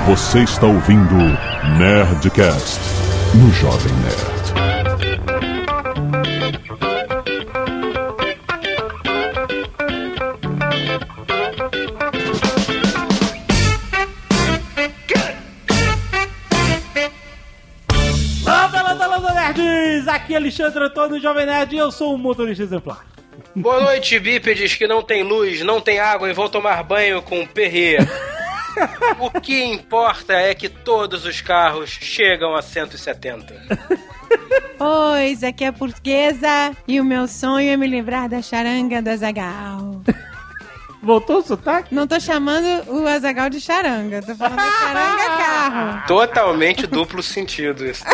Você está ouvindo Nerdcast no Jovem Nerd. Landa Nerds! Aqui é Alexandre Antônio, Jovem Nerd, e eu sou um motorista exemplar. Boa noite, bípedes que não tem luz, não tem água e vão tomar banho com perrê. O que importa é que todos os carros chegam a 170. Pois, aqui é a portuguesa e o meu sonho é me livrar da charanga do Azaghal. Voltou o sotaque? Não tô chamando o Azaghal de charanga, tô falando de charanga carro. Totalmente duplo sentido isso.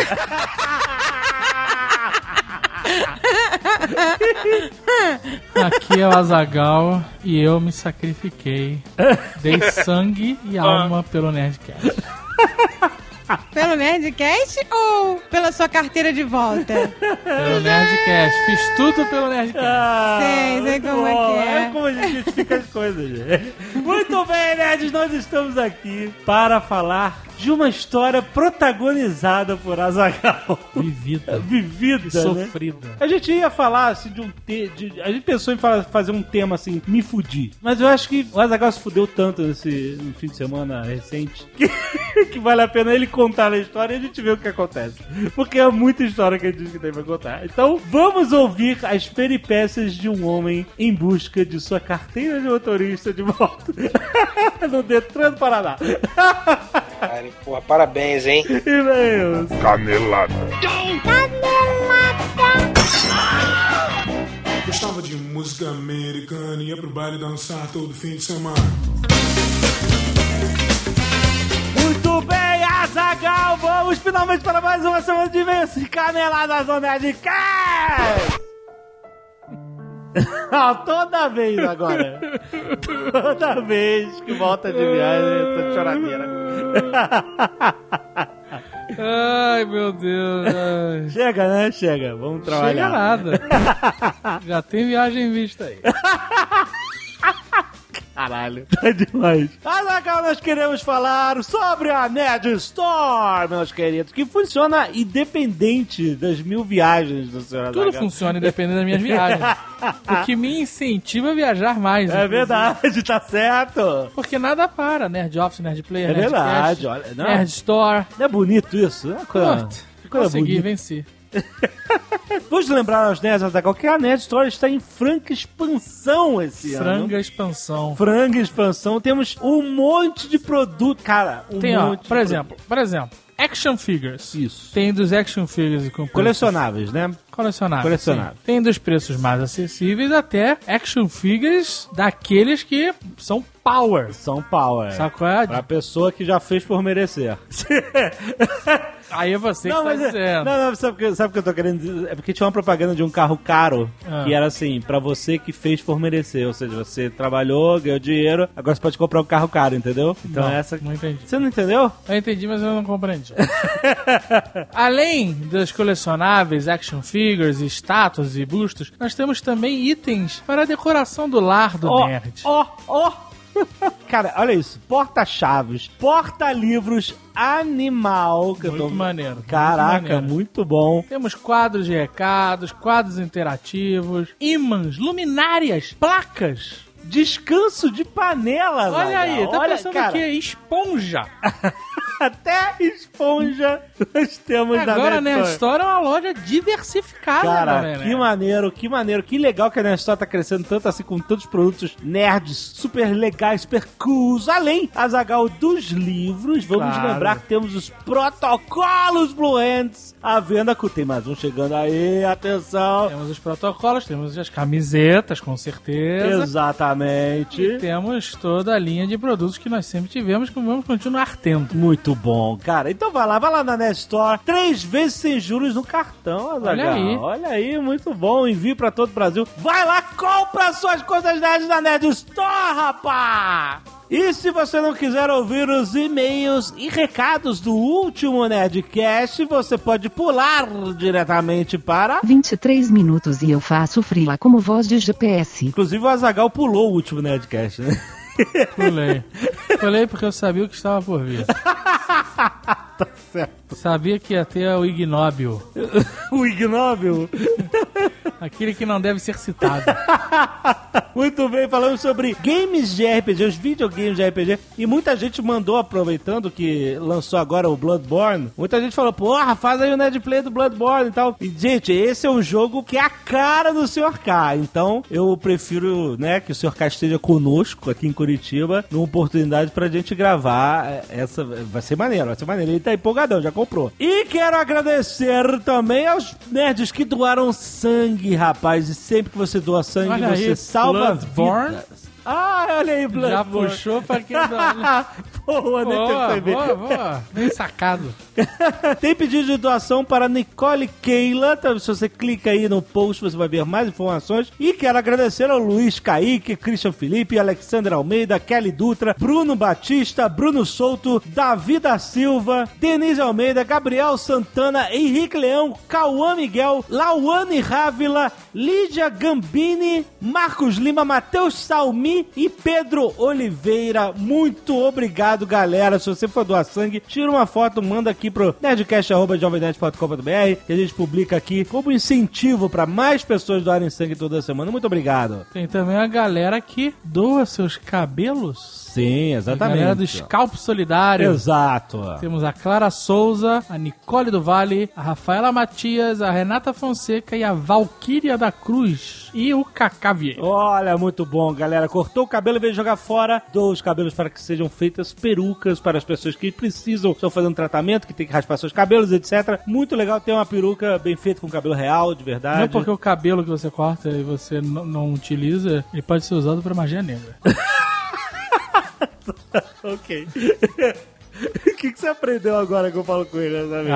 Aqui é o Azaghal e eu me sacrifiquei. Dei sangue e alma pelo Nerdcast. Pelo Nerdcast ou pela sua carteira de volta? Pelo Nerdcast. Fiz tudo pelo Nerdcast. Sei como é que é. É como a gente justifica as coisas, gente. Muito bem, nerds, nós estamos aqui para falar de uma história protagonizada por Azaghal. Vivida. Vivida, Sofrida. Né? A gente ia falar assim de um a gente pensou em fazer um tema assim, me fudi. Mas eu acho que o Azaghal se fudeu tanto no fim de semana recente que vale a pena ele contar a história e a gente vê o que acontece. Porque é muita história que a gente diz que tem pra contar. Então vamos ouvir as peripécias de um homem em busca de sua carteira de motorista de volta no Detran do Paraná. Cara, porra, parabéns, hein? E veio Canelada. Gostava de música americana, ia pro baile dançar todo fim de semana. muito bem, Azaghal, vamos finalmente para mais uma semana de vence Canelada Zona de Cast. Toda vez agora. Toda vez que volta de viagem, essa choradeira. Ai, meu Deus. Ai. Chega, né? Chega. Vamos trabalhar. Chega nada. Já tem viagem em vista aí. Caralho, tá demais. Azaghal, nós queremos falar sobre a Nerd Store, meus queridos, que funciona independente das 1000 viagens do Sr. Azaghal. Tudo funciona independente das minhas viagens. O que me incentiva a viajar mais. É verdade, tá certo. Porque nada para. Nerd Office, Nerd Player, É Nerd verdade, Cast, olha. Não, Nerd Store. não é bonito isso? É uma coisa Consegui, bonita. venci. Vamos lembrar aos nerds, Azaghal, que a Nerd Store está em franca expansão esse ano. Franga expansão. Franga expansão. Temos um monte de produto, cara. Tem, ó, monte por de exemplo, Action Figures. Isso. Tem dos Action Figures com preços colecionáveis, né? colecionáveis. Colecionáveis. Sim. Tem dos preços mais acessíveis até Action Figures daqueles que são power. São power. Sabe qual é? Pra pessoa que já fez por merecer. Aí é você que tá mas dizendo. não, sabe o que eu tô querendo dizer? É porque tinha uma propaganda de um carro caro que era assim, pra você que fez por merecer. Ou seja, você trabalhou, ganhou dinheiro, agora você pode comprar um carro caro, entendeu? Então Não, essa... não entendi. Você não entendeu? Eu entendi, mas eu não compreendi. Além dos colecionáveis, action figures, estátuas e bustos, nós temos também itens para a decoração do lar do nerd. Cara, olha isso. Porta-chaves, porta-livros animal. Que Muito maneiro. Caraca, muito maneiro. muito bom. Temos quadros de recados, quadros interativos, ímãs, luminárias, placas. Descanso de panela, Olha aí, tá olha, pensando cara, o quê? Esponja. Até esponja nós temos na Agora a Nerd Nerd Store. Store é uma loja diversificada, Cara, né, que maneiro, que legal que a Nerd Store tá crescendo tanto assim, com tantos produtos nerds, super legais, super cools, além, Azaghal, dos livros, vamos Claro. lembrar que temos os protocolos Blue Hands à venda, tem mais um chegando aí, atenção. Temos os protocolos, temos as camisetas, com certeza. Exatamente. E temos toda a linha de produtos que nós sempre tivemos, que vamos continuar tendo. Muito bom, cara. Então vai lá na Nerd Store, 3 vezes sem juros no cartão, Azaghal. Olha aí, muito bom. Envio pra todo o Brasil. Vai lá, compra suas coisas nerds na Nerd Store, rapá! E se você não quiser ouvir os e-mails e recados do último Nerdcast, você pode pular diretamente para... 23 minutos e eu faço frila como voz de GPS. Inclusive o Azaghal pulou o último Nerdcast, né? Pulei. Falei porque eu sabia o que estava por vir. Tá certo. Sabia que ia ter o ignóbil. O ignóbil? Aquele que não deve ser citado. Muito bem, falamos sobre games de RPG, os videogames de RPG. E muita gente mandou, aproveitando que lançou agora o Bloodborne, muita gente falou, porra, faz aí o Nerd Play do Bloodborne e tal. E, gente, esse é um jogo que é a cara do Sr. K. Então, eu prefiro, né, que o Sr. K esteja conosco aqui em Curitiba, numa oportunidade pra gente gravar essa. Vai ser maneiro. Ele tá empolgadão, já comprou. E quero agradecer também aos nerds que doaram sangue, rapaz. E sempre que você doa sangue, olha você aí, salva Bloodborne. vidas. Ah, olha aí, Bloodborne. Já puxou pra quem dá. Boa, nem percebi. Boa. Bem sacado. Tem pedido de doação para Nicole Keila. Então, se você clica aí no post, você vai ver mais informações. E quero agradecer ao Luiz Kaique, Christian Felipe, Alexandre Almeida, Kelly Dutra, Bruno Batista, Bruno Souto, Davi da Silva, Denise Almeida, Gabriel Santana, Henrique Leão, Cauã Miguel, Lauane Rávila, Lídia Gambini, Marcos Lima, Matheus Salmi e Pedro Oliveira. Muito obrigado, galera. Se você for doar sangue, tira uma foto, manda aqui pro nerdcast@jovemnerd.com.br que a gente publica aqui como incentivo para mais pessoas doarem sangue toda semana. Muito obrigado. Tem também a galera que doa seus cabelos. Sim, exatamente. A galera do Scalp Solidário. Exato. Temos a Clara Souza, a Nicole do Vale, a Rafaela Matias, a Renata Fonseca e a Valquíria da Cruz. E o Cacá Vieira. Olha, muito bom, galera. Cortou o cabelo e veio jogar fora. Doa os cabelos para que sejam feitas perucas para as pessoas que precisam, estão fazendo tratamento, que tem que raspar seus cabelos, etc. Muito legal ter uma peruca bem feita com cabelo real, de verdade. Não é porque o cabelo que você corta e você não utiliza, ele pode ser usado para magia negra. Ok. O que você aprendeu agora que eu falo com ele, sabe?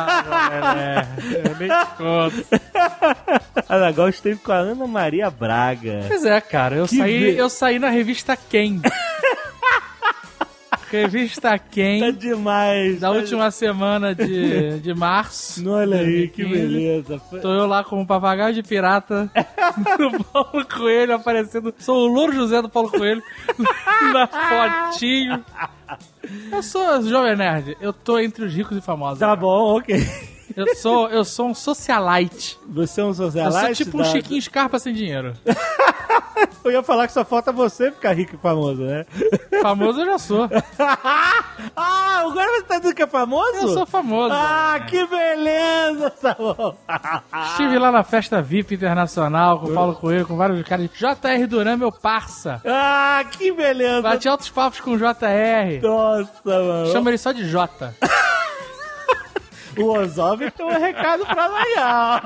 Eu nem te conto. Azaghal esteve com a Ana Maria Braga. Pois é, cara, eu saí na revista Quem. Revista Quem. Tá demais. Da última semana de março. Olha aí, que beleza. Tô eu lá como papagaio de pirata no Paulo Coelho aparecendo. Sou o Louro José do Paulo Coelho na fotinho. Eu sou Jovem Nerd. Eu tô entre os ricos e famosos. Tá bom, ok. Eu sou um socialite. Você é um socialite? Eu sou tipo um Chiquinho Scarpa sem dinheiro. Eu ia falar que só falta você ficar rico e famoso, né? Famoso eu já sou. Agora você tá dizendo que é famoso? Eu sou famoso. Que beleza, tá bom. Estive lá na festa VIP internacional com o Paulo Coelho, com vários caras. JR Duran, meu parça. Que beleza. Bati altos papos com o JR. Nossa, mano. Chama ele só de Jota. O Ozob tem um recado pra Azaghal.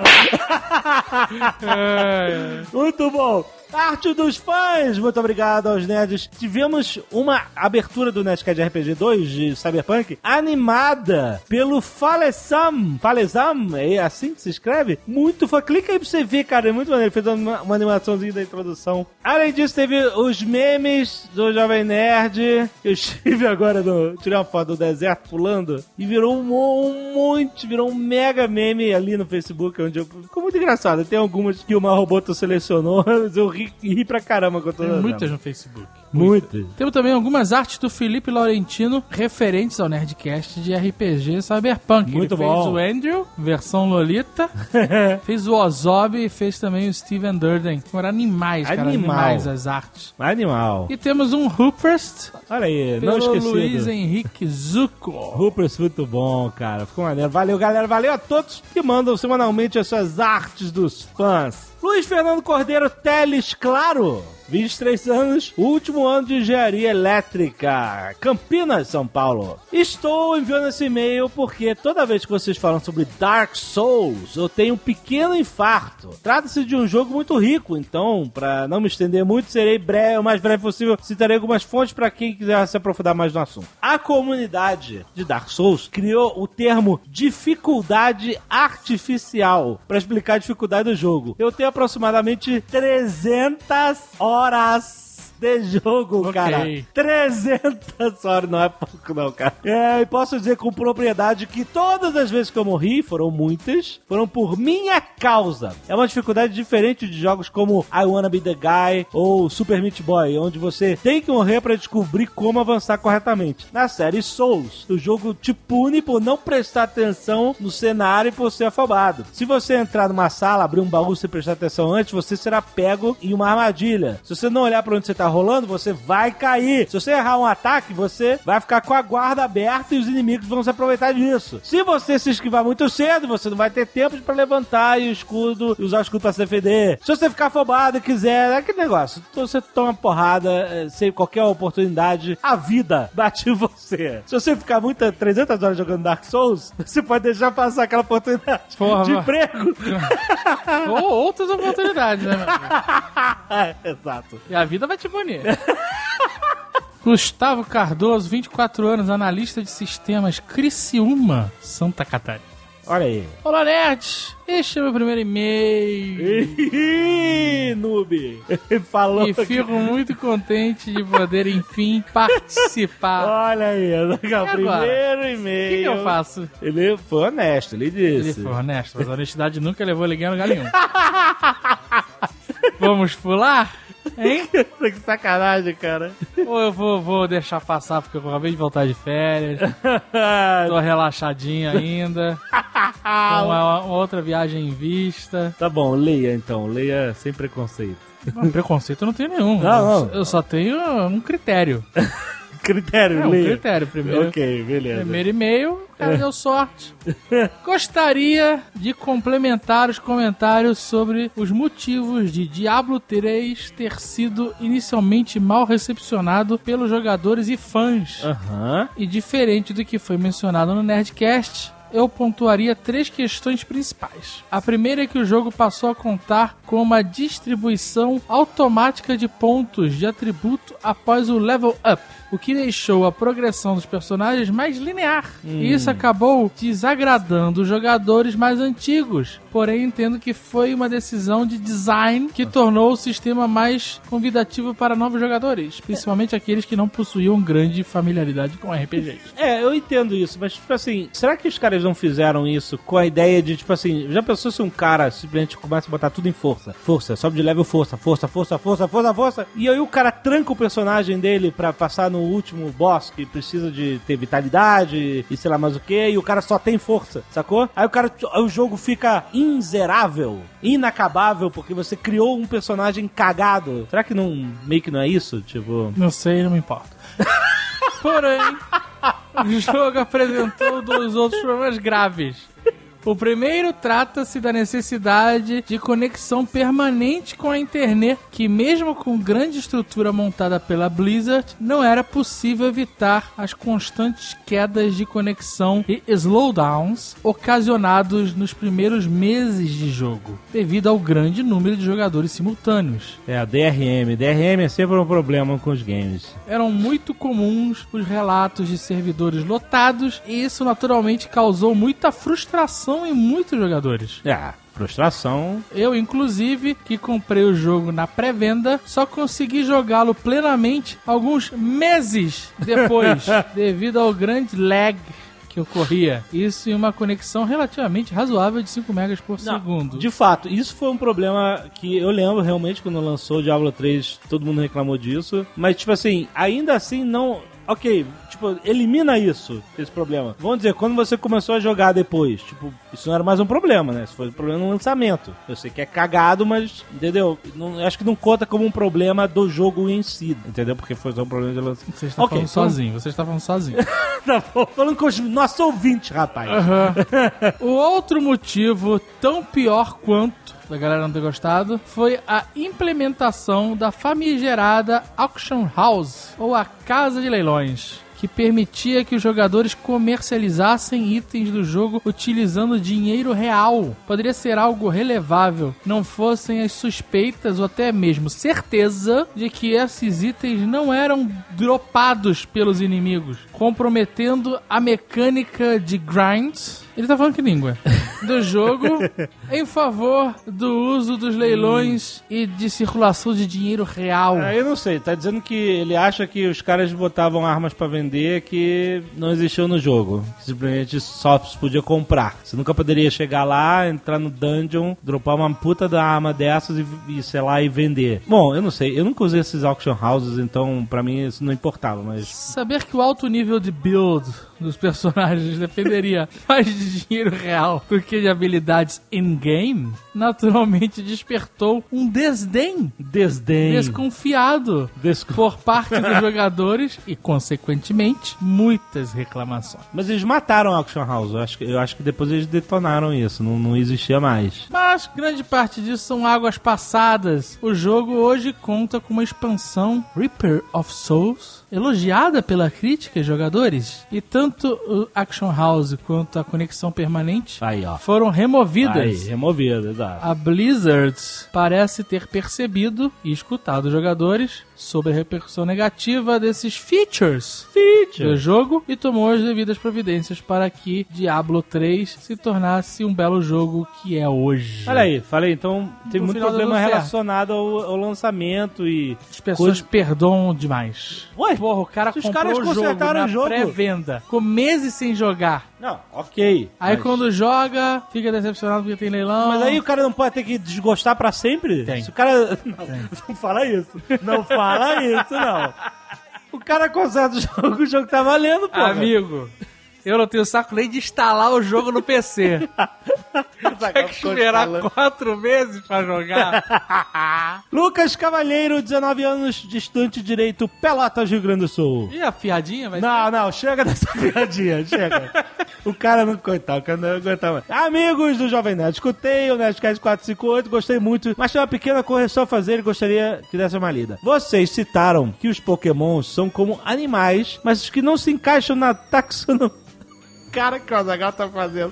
Muito bom. Arte dos fãs, muito obrigado aos nerds. Tivemos uma abertura do Nerdcast RPG 2 de Cyberpunk animada pelo Falesam, é assim que se escreve? Muito fã, clica aí pra você ver, cara, é muito maneiro. Ele fez uma animaçãozinha da introdução. Além disso, teve os memes do Jovem Nerd. Eu estive agora, tirei uma foto do deserto pulando e virou virou um mega meme ali no Facebook, onde ficou muito engraçado. Tem algumas que o Marroboto selecionou, mas eu ri pra caramba com todas. Tem muitas no Facebook. Muitas. Temos também algumas artes do Felipe Laurentino referentes ao Nerdcast de RPG Cyberpunk. Muito Ele bom. fez o Andrew, versão Lolita, fez o Ozob e fez também o Steven Durden. Foram animais, cara. Animais as artes. Animal. E temos um Ruprest. Olha aí, pelo não esqueci. Luiz Henrique Zucco. Ruprest, muito bom, cara. Ficou maneiro. Valeu, galera. Valeu a todos que mandam semanalmente as suas artes dos fãs. Luiz Fernando Cordeiro Teles, claro. 23 anos, último ano de engenharia elétrica, Campinas, São Paulo. Estou enviando esse e-mail porque toda vez que vocês falam sobre Dark Souls, eu tenho um pequeno infarto. Trata-se de um jogo muito rico, então, para não me estender muito, serei o mais breve possível. Citarei algumas fontes para quem quiser se aprofundar mais no assunto. A comunidade de Dark Souls criou o termo dificuldade artificial para explicar a dificuldade do jogo. Eu tenho aproximadamente 300 horas de jogo, Ok. cara. 300 horas, não é pouco não, cara. E posso dizer com propriedade que todas as vezes que eu morri, foram muitas, foram por minha causa. É uma dificuldade diferente de jogos como I Wanna Be The Guy ou Super Meat Boy, onde você tem que morrer pra descobrir como avançar corretamente. Na série Souls, o jogo te pune por não prestar atenção no cenário e por ser afobado. Se você entrar numa sala, abrir um baú sem prestar atenção antes, você será pego em uma armadilha. Se você não olhar pra onde você tá rolando, você vai cair. Se você errar um ataque, você vai ficar com a guarda aberta e os inimigos vão se aproveitar disso. Se você se esquivar muito cedo, você não vai ter tempo pra levantar e usar o escudo pra se defender. Se você ficar afobado e quiser, é aquele negócio. Então você toma porrada, sem qualquer oportunidade, a vida bate em você. Se você ficar 300 horas jogando Dark Souls, você pode deixar passar aquela oportunidade de emprego. Ou outras oportunidades, né, meu amigo? Exato. E a vida vai te punir. Gustavo Cardoso, 24 anos, analista de sistemas, Criciúma, Santa Catarina. Olha aí. Olá, nerds! Este é meu primeiro e-mail. Ih, noob. Falou. E fico muito contente de poder, enfim, participar. Olha aí, o primeiro e-mail. O que eu faço? Ele foi honesto, ele disse. Ele foi honesto, mas a honestidade nunca levou ninguém a lugar nenhum. Vamos pular? Hein? Que sacanagem, cara. Ou eu vou deixar passar porque eu acabei de voltar de férias. Tô relaxadinho ainda. Com uma outra viagem em vista. Tá bom, leia então. Leia sem preconceito. Não, preconceito eu não tenho nenhum. Não. Eu só tenho um critério. Critério, Um leia. critério primeiro. Ok, beleza. Primeiro e-mail, o cara deu sorte. Gostaria de complementar os comentários sobre os motivos de Diablo 3 ter sido inicialmente mal recepcionado pelos jogadores e fãs. E diferente do que foi mencionado no Nerdcast, eu pontuaria 3 questões principais. A primeira é que o jogo passou a contar com uma distribuição automática de pontos de atributo após o level up, o que deixou a progressão dos personagens mais linear. E isso acabou desagradando os jogadores mais antigos, porém entendo que foi uma decisão de design que tornou o sistema mais convidativo para novos jogadores, principalmente aqueles que não possuíam grande familiaridade com RPGs. Eu entendo isso, mas tipo assim, será que os caras não fizeram isso com a ideia de, tipo assim, já pensou se um cara simplesmente começa a botar tudo em força? Força, sobe de level força, e aí o cara tranca o personagem dele pra passar no último boss que precisa de ter vitalidade e sei lá mais o que, e o cara só tem força, sacou? Aí o jogo fica inzerável, inacabável, porque você criou um personagem cagado. Será que meio que não é isso? Tipo... Não sei, não me importa. Porém, o jogo apresentou 2 outros problemas graves. O primeiro trata-se da necessidade de conexão permanente com a internet, que mesmo com grande estrutura montada pela Blizzard, não era possível evitar as constantes quedas de conexão e slowdowns ocasionados nos primeiros meses de jogo, devido ao grande número de jogadores simultâneos. A DRM. DRM é sempre um problema com os games. Eram muito comuns os relatos de servidores lotados, e isso naturalmente causou muita frustração em muitos jogadores. Frustração. Eu, inclusive, que comprei o jogo na pré-venda, só consegui jogá-lo plenamente alguns meses depois, devido ao grande lag que ocorria. Isso em uma conexão relativamente razoável de 5 megas por segundo. De fato, isso foi um problema que eu lembro realmente quando lançou o Diablo 3, todo mundo reclamou disso, mas tipo assim, ainda assim não... Ok, tipo, elimina esse problema. Vamos dizer, quando você começou a jogar depois, tipo, isso não era mais um problema, né? Isso foi um problema no lançamento. Eu sei que é cagado, mas, entendeu? Acho que não conta como um problema do jogo em si, entendeu? Porque foi só um problema de lançamento. Você está falando sozinho, você está falando sozinho. Tá bom, falando com os nossos ouvintes, rapaz. O outro motivo, tão pior quanto da galera não ter gostado, foi a implementação da famigerada Auction House, ou a Casa de Leilões, que permitia que os jogadores comercializassem itens do jogo utilizando dinheiro real. Poderia ser algo relevável, não fossem as suspeitas ou até mesmo certeza de que esses itens não eram dropados pelos inimigos, comprometendo a mecânica de grind. Ele tá falando que língua? do jogo em favor do uso dos leilões e de circulação de dinheiro real. Eu não sei, tá dizendo que ele acha que os caras botavam armas pra vender que não existiam no jogo. Simplesmente só se podia comprar. Você nunca poderia chegar lá, entrar no dungeon, dropar uma puta da arma dessas e sei lá, e vender. Bom, eu não sei, eu nunca usei esses auction houses, então pra mim isso não importava, mas... Saber que o alto nível de build dos personagens dependeria mais de dinheiro real do que de habilidades in-game, naturalmente despertou um desdém desconfiado por parte dos jogadores e, consequentemente, muitas reclamações. Mas eles mataram a Auction House, eu acho que depois eles detonaram isso, não existia mais. Mas grande parte disso são águas passadas. O jogo hoje conta com uma expansão Reaper of Souls, elogiada pela crítica e jogadores, e tanto o Action House quanto a conexão permanente foram removidas. Exato. A Blizzard parece ter percebido e escutado os jogadores sobre a repercussão negativa desses features do jogo e tomou as devidas providências para que Diablo 3 se tornasse um belo jogo que é hoje. Olha aí, falei, então tem No muito final problema deu certo. relacionado ao lançamento e... As pessoas perdoam demais. Ué, Porra, o cara se os comprou caras o jogo consertaram na o jogo. pré-venda, com meses sem jogar. Não, ok. Aí mas... quando joga, fica decepcionado porque tem leilão. Mas aí o cara não pode ter que desgostar pra sempre? Tem. Se o cara... Não fala isso. Não fala isso, não. O cara conserta o jogo tá valendo, pô. Amigo, eu não tenho saco nem de instalar o jogo no PC. Tem que esperar 4 meses pra jogar. Lucas Cavalheiro, 19 anos, distante direito, Pelotas, Rio Grande do Sul. E a piadinha? Vai Não, chega dessa piadinha, chega. O cara não aguentava mais. Amigos do Jovem Nerd, escutei o Nerdcast 458, gostei muito, mas tem uma pequena correção a fazer e gostaria que desse uma lida. Vocês citaram que os Pokémons são como animais, mas que não se encaixam na taxonomia. Cara que o Azaghal tá fazendo.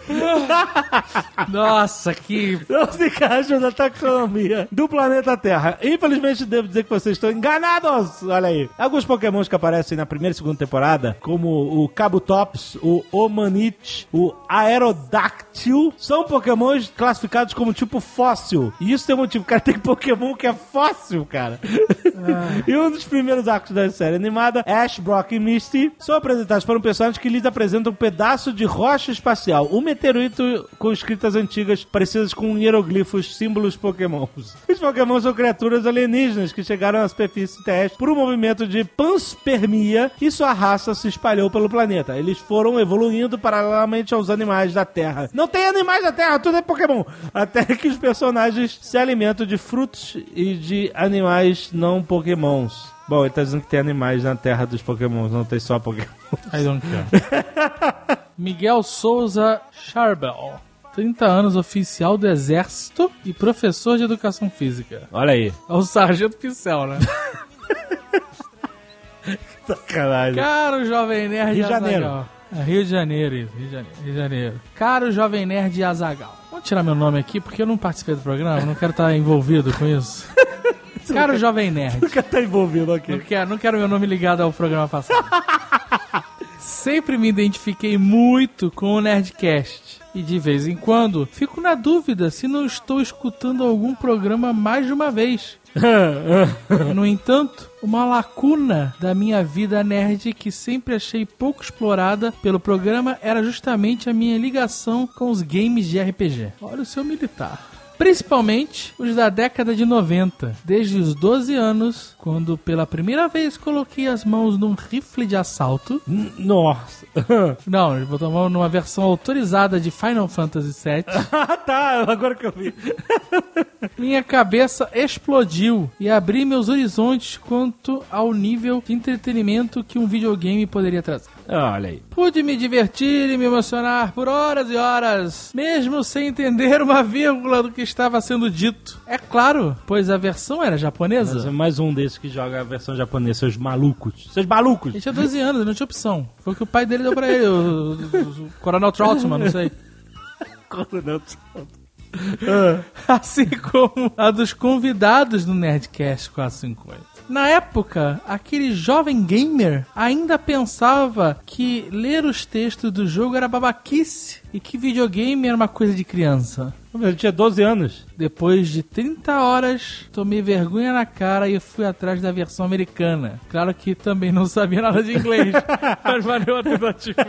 Nossa, que... Não se encaixam na taxonomia do planeta Terra. Infelizmente, devo dizer que vocês estão enganados. Olha aí. Alguns pokémons que aparecem na primeira e segunda temporada, como o Kabutops, o Omanite, o Aerodactyl, são pokémons classificados como tipo fóssil. E isso tem um motivo. Cara, tem pokémon que é fóssil, cara. E um dos primeiros arcos da série animada, Ash, Brock e Misty, são apresentados por um personagem que lhes apresenta um pedaço de rocha espacial, um meteorito com escritas antigas parecidas com hieroglifos, símbolos pokémons. Os pokémons são criaturas alienígenas que chegaram à superfície terrestre por um movimento de panspermia e sua raça se espalhou pelo planeta. Eles foram evoluindo paralelamente aos animais da Terra. Não tem animais da Terra, tudo é pokémon. Até que os personagens se alimentam de frutos e de animais não pokémons. Bom, ele tá dizendo que tem animais na Terra dos pokémons, não tem só pokémon. I don't care. Miguel Souza Charbel, 30 anos, oficial do Exército e professor de Educação Física. Olha aí. É o Sargento Pincel, né? Sacanagem. Caro Jovem Nerd Rio de Janeiro. Azaghal. Rio de Janeiro, isso. Rio de Janeiro. Caro Jovem Nerd e Azaghal. Vou tirar meu nome aqui porque eu não participei do programa, não quero estar envolvido com isso. Caro Jovem Nerd. Nunca tá envolvido aqui. Não quero meu nome ligado ao programa passado. Sempre me identifiquei muito com o Nerdcast. E de vez em quando, fico na dúvida se não estou escutando algum programa mais de uma vez. No entanto, uma lacuna da minha vida nerd que sempre achei pouco explorada pelo programa era justamente a minha ligação com os games de RPG. Olha o seu militar. Principalmente os da década de 90, desde os 12 anos, quando pela primeira vez coloquei as mãos num rifle de assalto. Nossa. Não, ele botou a mão numa versão autorizada de Final Fantasy VII. Ah, tá, agora que eu vi. Minha cabeça explodiu e abri meus horizontes quanto ao nível de entretenimento que um videogame poderia trazer. Olha aí. Pude me divertir e me emocionar por horas e horas, mesmo sem entender uma vírgula do que estava sendo dito. É claro, pois a versão era japonesa. Mas é mais um desses que joga a versão japonesa, seus malucos. Seus malucos! Ele tinha 12 anos, ele não tinha opção. Foi o que o pai dele deu pra ele, o Coronel Troutman, não sei. Coronel Troutman. Assim como a dos convidados do Nerdcast 458. Na época, aquele jovem gamer ainda pensava que ler os textos do jogo era babaquice e que videogame era uma coisa de criança. Eu tinha 12 anos. Depois de 30 horas, tomei vergonha na cara e fui atrás da versão americana. Claro que também não sabia nada de inglês, mas valeu a tentativa.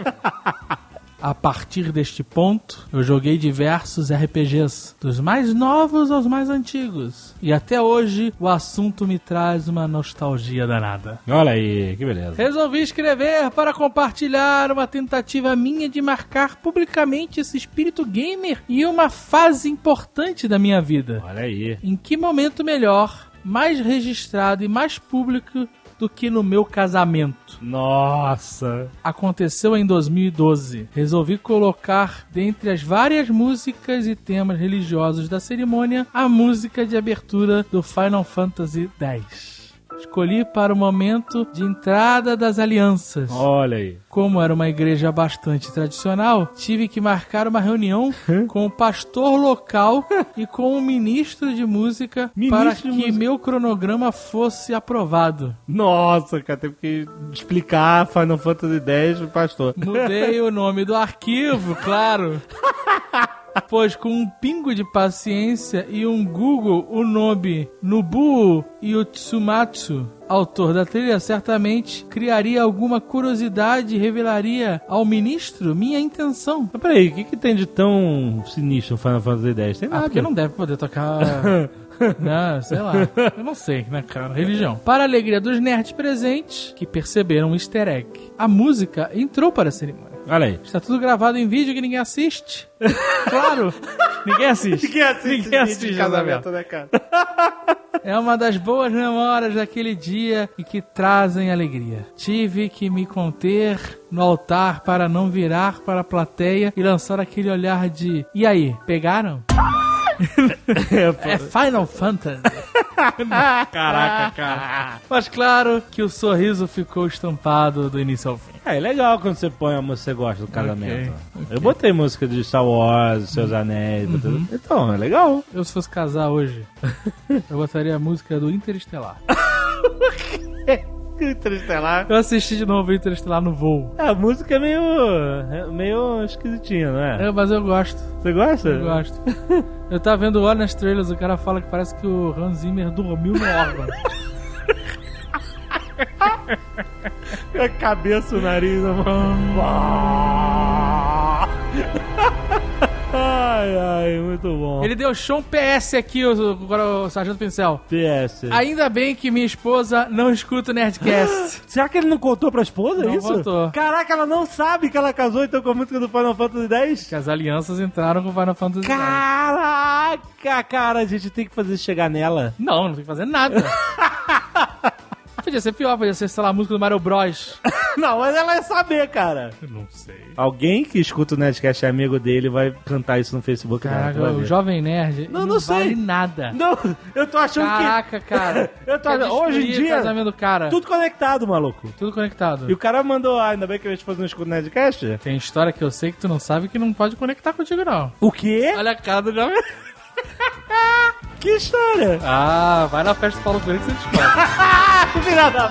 A partir deste ponto, eu joguei diversos RPGs, dos mais novos aos mais antigos. E até hoje, o assunto me traz uma nostalgia danada. Olha aí, que beleza. Resolvi escrever para compartilhar uma tentativa minha de marcar publicamente esse espírito gamer em uma fase importante da minha vida. Olha aí. Em que momento melhor, mais registrado e mais público do que no meu casamento. Nossa! Aconteceu em 2012. Resolvi colocar, dentre as várias músicas e temas religiosos da cerimônia, a música de abertura do Final Fantasy X. Escolhi para o momento de entrada das alianças. Olha aí. Como era uma igreja bastante tradicional, tive que marcar uma reunião com o pastor local e com o ministro de música para que meu cronograma fosse aprovado. Nossa, cara, teve que explicar Final Fantasy X pro pastor. Mudei o nome do arquivo, claro. Pois com um pingo de paciência e um Google, o nome Nobuo Yutsumatsu, autor da trilha, certamente criaria alguma curiosidade e revelaria ao ministro minha intenção. Mas peraí, o que tem de tão sinistro no Final Fantasy X? Tem nada. Porque não deve poder tocar... Não, sei lá. Eu não sei, né, cara? Religião. Para a alegria dos nerds presentes, que perceberam um easter egg, a música entrou para a cerimônia. Olha aí. Está tudo gravado em vídeo que ninguém assiste. Claro. Ninguém assiste. Ninguém assiste casamento, né, cara? É uma das boas memórias daquele dia e que trazem alegria. Tive que me conter no altar para não virar para a plateia e lançar aquele olhar de... E aí, pegaram? É Final Fantasy. Caraca, cara. Mas claro que o sorriso ficou estampado do início ao fim. É legal quando você põe a música que você gosta do casamento. Ok. Eu botei música de Star Wars, Seus Anéis. Então, é legal. Eu, se fosse casar hoje, eu botaria a música do Interestelar. Interestelar. Eu assisti de novo o Interestelar no voo. A música é meio esquisitinha, não é? É, mas eu gosto. Você gosta? Eu gosto. Eu tava vendo o Honest Trailers, o cara fala que parece que o Hans Zimmer dormiu no órgão. A cabeça, o nariz, Ai, muito bom. Ele deu show um PS aqui, o Sargento Pincel. PS. Ainda bem que minha esposa não escuta o Nerdcast. Será que ele não contou pra esposa Não isso? contou. Caraca, ela não sabe que ela casou então com a música do Final Fantasy X? Que as alianças entraram com o Final Fantasy X. Caraca, cara, a gente tem que fazer chegar nela. Não tem que fazer nada. Podia ser pior, podia ser, sei lá, a música do Mario Bros. Não, mas ela ia saber, cara. Eu não sei. Alguém que escuta o Nerdcast é amigo dele vai cantar isso no Facebook. Caraca, dela, o Jovem Nerd não sei. vale nada. Não, eu tô achando Caraca, cara. Eu tô Quer achando... Hoje em destruir o dia, casamento do cara. tudo conectado, maluco. Tudo conectado. E o cara mandou, ainda bem que a gente faz um escudo no Nerdcast. Tem história que eu sei que tu não sabe que não pode conectar contigo, não. O quê? Olha a cara do Jovem. Que história? Ah, vai na festa do Paulo Coelho que você descobre. Filha da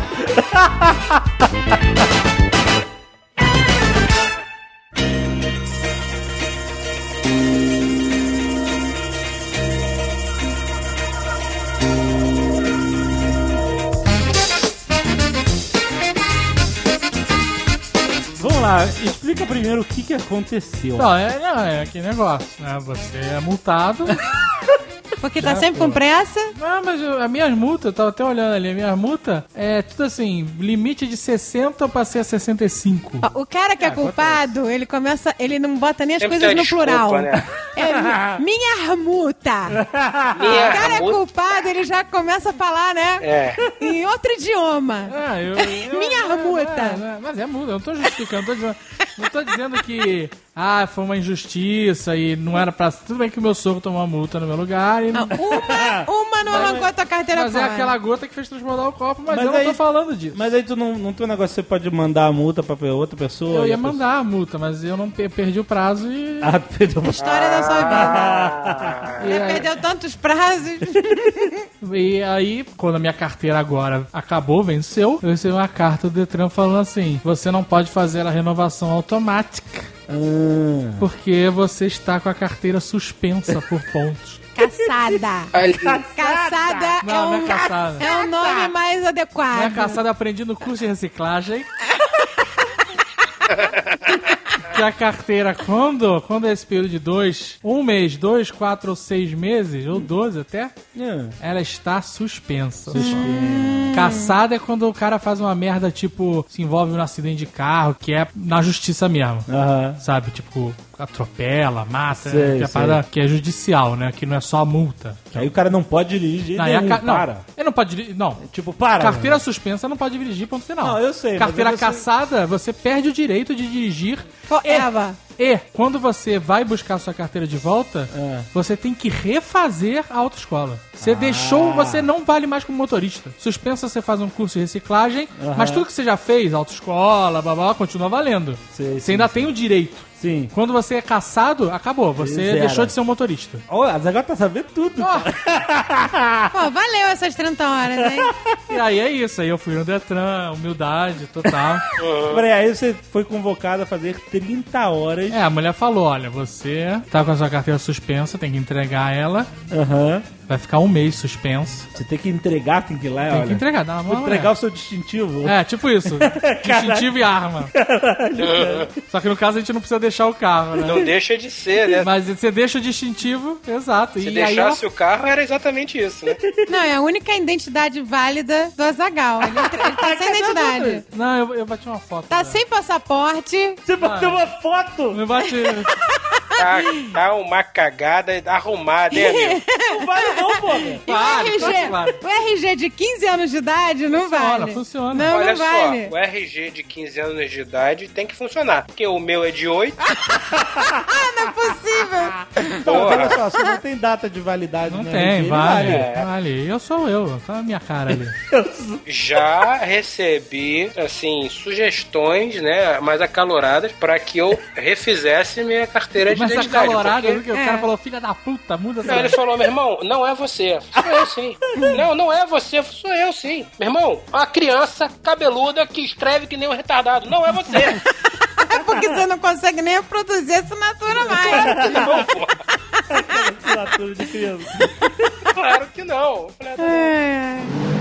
Vamos lá, explica primeiro o que aconteceu. Não, é que negócio, né? Você é multado. Porque tá sempre com pressa. Não, mas as minhas multas, eu tava até olhando ali, a minha multa é tudo assim, limite de 60 eu passei a 65. Ó, o cara que é culpado, ele começa, ele não bota nem as Sempre coisas tem no desculpa, plural. né? É minha multa. O cara é culpado, ele já começa a falar, né? É. Em outro idioma. Minha multa. Mas é multa, eu não tô justificando, não tô dizendo que foi uma injustiça e não era pra... Tudo bem que o meu sogro tomou uma multa no meu lugar e não... Uma mas não arrancou a tua carteira Mas fora. é aquela gota que fez transbordar o copo, mas Mas eu não tô aí- falando disso. Mas aí tu não tem um negócio que você pode mandar a multa pra outra pessoa? Eu e ia a pessoa- mandar a multa, mas eu não perdi o prazo e... Ah, perdeu. História da sua vida. E Você aí- perdeu tantos prazos. E aí, quando a minha carteira agora acabou, venceu, eu recebi uma carta do Detran falando assim: você não pode fazer a renovação automática porque você está com a carteira suspensa por pontos. Caçada. Caçada Não, não é caçada. é o nome mais adequado. Não é caçada, aprendi no curso de reciclagem. Que a carteira, quando é esse período de 1 mês, 2, 4 ou 6 meses, ou 12 até, ela está suspensa. Caçada é quando o cara faz uma merda, tipo, se envolve num acidente de carro, que é na justiça mesmo. Aham. Sabe? Tipo, atropela, mata, Sei, que é sei. parada que é judicial, né? Que não é só a multa. Aí o cara não pode dirigir Não, nenhum, não, para. ele não pode dirigir. Não. Tipo, para. Carteira suspensa não pode dirigir, ponto final. Não, eu sei, Carteira mas eu sei. caçada, você perde o direito de dirigir. Forever. E quando você vai buscar sua carteira de volta, você tem que refazer a autoescola. Você deixou, você não vale mais como motorista. Suspensa, você faz um curso de reciclagem, mas tudo que você já fez, autoescola, blá, blá, blá, continua valendo. Sei, você sim, ainda tem o direito. Sim. Quando você é caçado, acabou. Você Zero. deixou de ser um motorista. Ó, a Zagal tá sabendo tudo. Pô, valeu essas 30 horas, hein? E aí é isso. Aí eu fui no Detran, humildade total. Peraí, aí você foi convocado a fazer 30 horas. É, a mulher falou, olha, você tá com a sua carteira suspensa, tem que entregar ela. Aham. Vai ficar 1 mês suspenso. Você tem que entregar, tem que ir lá, Tem olha. que entregar, dá uma Vou mão. entregar o seu distintivo. É, tipo isso. Distintivo e arma. Só que no caso a gente não precisa deixar o carro, né? Não deixa de ser, né? Mas você deixa o distintivo, exato. Se e aí deixasse o carro, era exatamente isso, né? Não, é a única identidade válida do Azaghal. Ele tá sem identidade. Não, eu bati uma foto. Tá né? sem passaporte. Você bateu uma foto! Eu bati. Tá uma cagada arrumada, hein, amigo? Não vale não, porra! Vale, claro. O RG de 15 anos de idade não vale. Funciona. Não, Olha não vale. só, o RG de 15 anos de idade tem que funcionar. Porque o meu é de 8. Não é possível. Não, Porra. olha só, você não tem data de validade, Não né? tem, Ele vale. É. Vale. Eu sou eu. Tá a minha cara ali. Já recebi, assim, sugestões, né, mais acaloradas pra que eu refizesse minha carteira de Mas identidade. acalorado, porque... o cara falou, filha da puta, muda essa... Não, ele falou, meu irmão, não é você, sou eu sim. Não é você, sou eu sim. Meu irmão, uma criança cabeluda que escreve que nem um retardado, não é você. É porque você não consegue nem reproduzir a assinatura mais. Não, pô, Assinatura de criança. claro que não. Eu falei, É.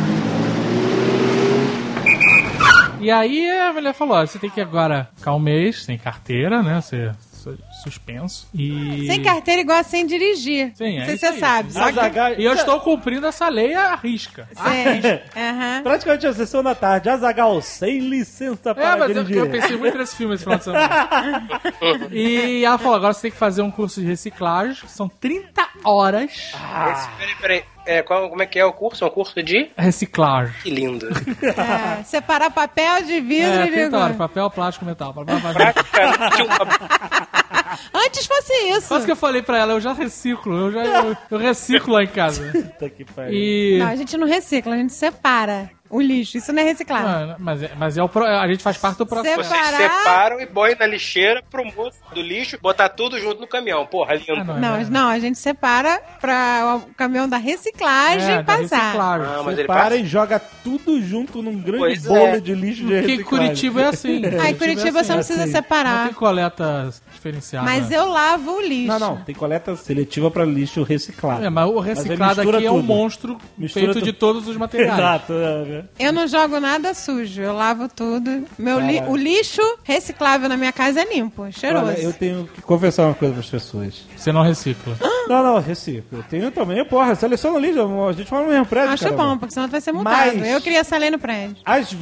E aí a mulher falou, ó, você tem que agora ficar 1 mês sem carteira, né? Você suspenso. E... Sem carteira igual a sem dirigir. Sim, é não sei isso se você aí. sabe. Só que... Azaghal... E eu estou cumprindo essa lei à risca. Sim. Aham. Praticamente a sessão da tarde. Azaghal sem licença É, para mas dirigir. eu pensei muito nesse filme esse final de semana. E ela falou, agora você tem que fazer um curso de reciclagem, que são 30 horas. Peraí. Como é que é o curso? É um curso de... Reciclagem. Que lindo. É, separar papel de vidro e 30 horas, de... papel, plástico, metal. Praticamente uma... Antes fosse isso. Quase que eu falei pra ela, eu já reciclo, eu reciclo lá em casa. Puta que pariu. E... Não, a gente não recicla, a gente separa o lixo. Isso não é reciclar. Mano, mas a gente faz parte do processo. Vocês separam e põem na lixeira pro moço do lixo botar tudo junto no caminhão. Porra, lindo. Não, a gente separa pra o caminhão da reciclagem da passar. reciclagem. Ah, mas Você ele para passa... e joga tudo junto num grande Pois bolo é. de lixo de Porque reciclagem. Curitiba é assim. Aí Curitiba você não precisa assim. Não separar. tem coleta diferenciada. Mas eu lavo o lixo. Não, tem coleta seletiva para lixo reciclado. É, mas o reciclado mistura aqui é um tudo. monstro Mistura feito tudo. de todos os materiais. Exato. Eu não jogo nada sujo, eu lavo tudo. O lixo reciclável na minha casa é limpo, cheiroso. Olha, eu tenho que confessar uma coisa para as pessoas. Você não recicla. Não, reciclo. Eu tenho também, porra, seleciona lixo. A gente mora no mesmo prédio, Acho caramba. bom, porque senão tu vai ser multado. Mas- Eu queria essa lei no prédio.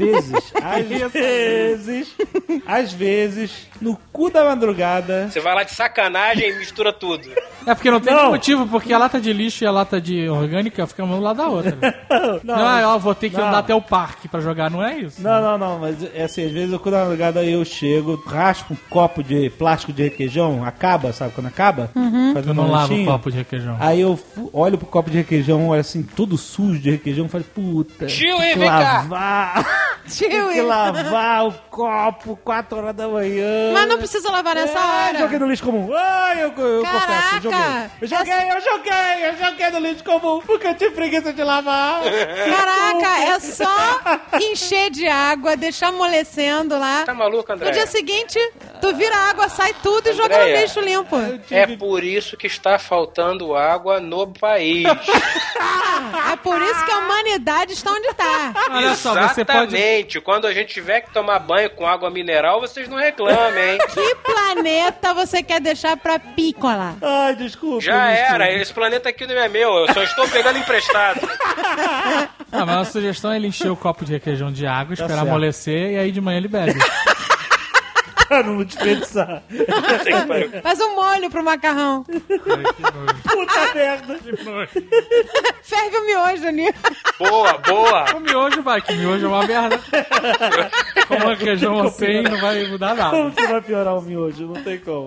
Às vezes, no cu da madrugada, Você vai lá de sacanagem e mistura tudo. É porque não tem Não. motivo, porque a lata de lixo e a lata de orgânica ficam uma do lado da outra. Não, eu vou ter que Não. andar até o parque pra jogar, não é isso? Não, mas é assim, às vezes no cu da madrugada eu chego, raspo um copo de plástico de requeijão, acaba, sabe quando acaba? Faz Eu um não lavo o lanchinho. copo de requeijão. Aí eu olho pro copo de requeijão, olho assim, todo sujo de requeijão, falei, puta, Tio, tem que vem cá. lavar. Tio, Tem que lavar o copo 4 horas da manhã. Mas não precisa lavar nessa hora. Joguei no lixo comum. Eu confesso, eu joguei no lixo comum, porque eu tinha preguiça de lavar. Caraca, é só encher de água, deixar amolecendo lá. Tá maluco, André? No dia seguinte, tu vira a água, sai tudo e joga no Andréia, lixo limpo. É por isso que está faltando água no país. É por isso que a humanidade está onde está. Olha só, você pode... Exatamente. Quando a gente tiver que tomar banho com água mineral, vocês não reclamem, hein? Que planeta você quer deixar pra pícola? Ai, desculpa. Já era. Esse planeta aqui não é meu. Eu só estou pegando emprestado. Ah, mas a sugestão é ele encher o copo de requeijão de água, esperar certo. amolecer e aí de manhã ele bebe. Pra não desperdiçar. Faz um molho pro macarrão. Puta merda. Ferve o miojo, Nil. Boa. O miojo vai, que miojo é uma merda. Com requeijão assim não vai mudar nada. Como você vai piorar o miojo? Não tem como.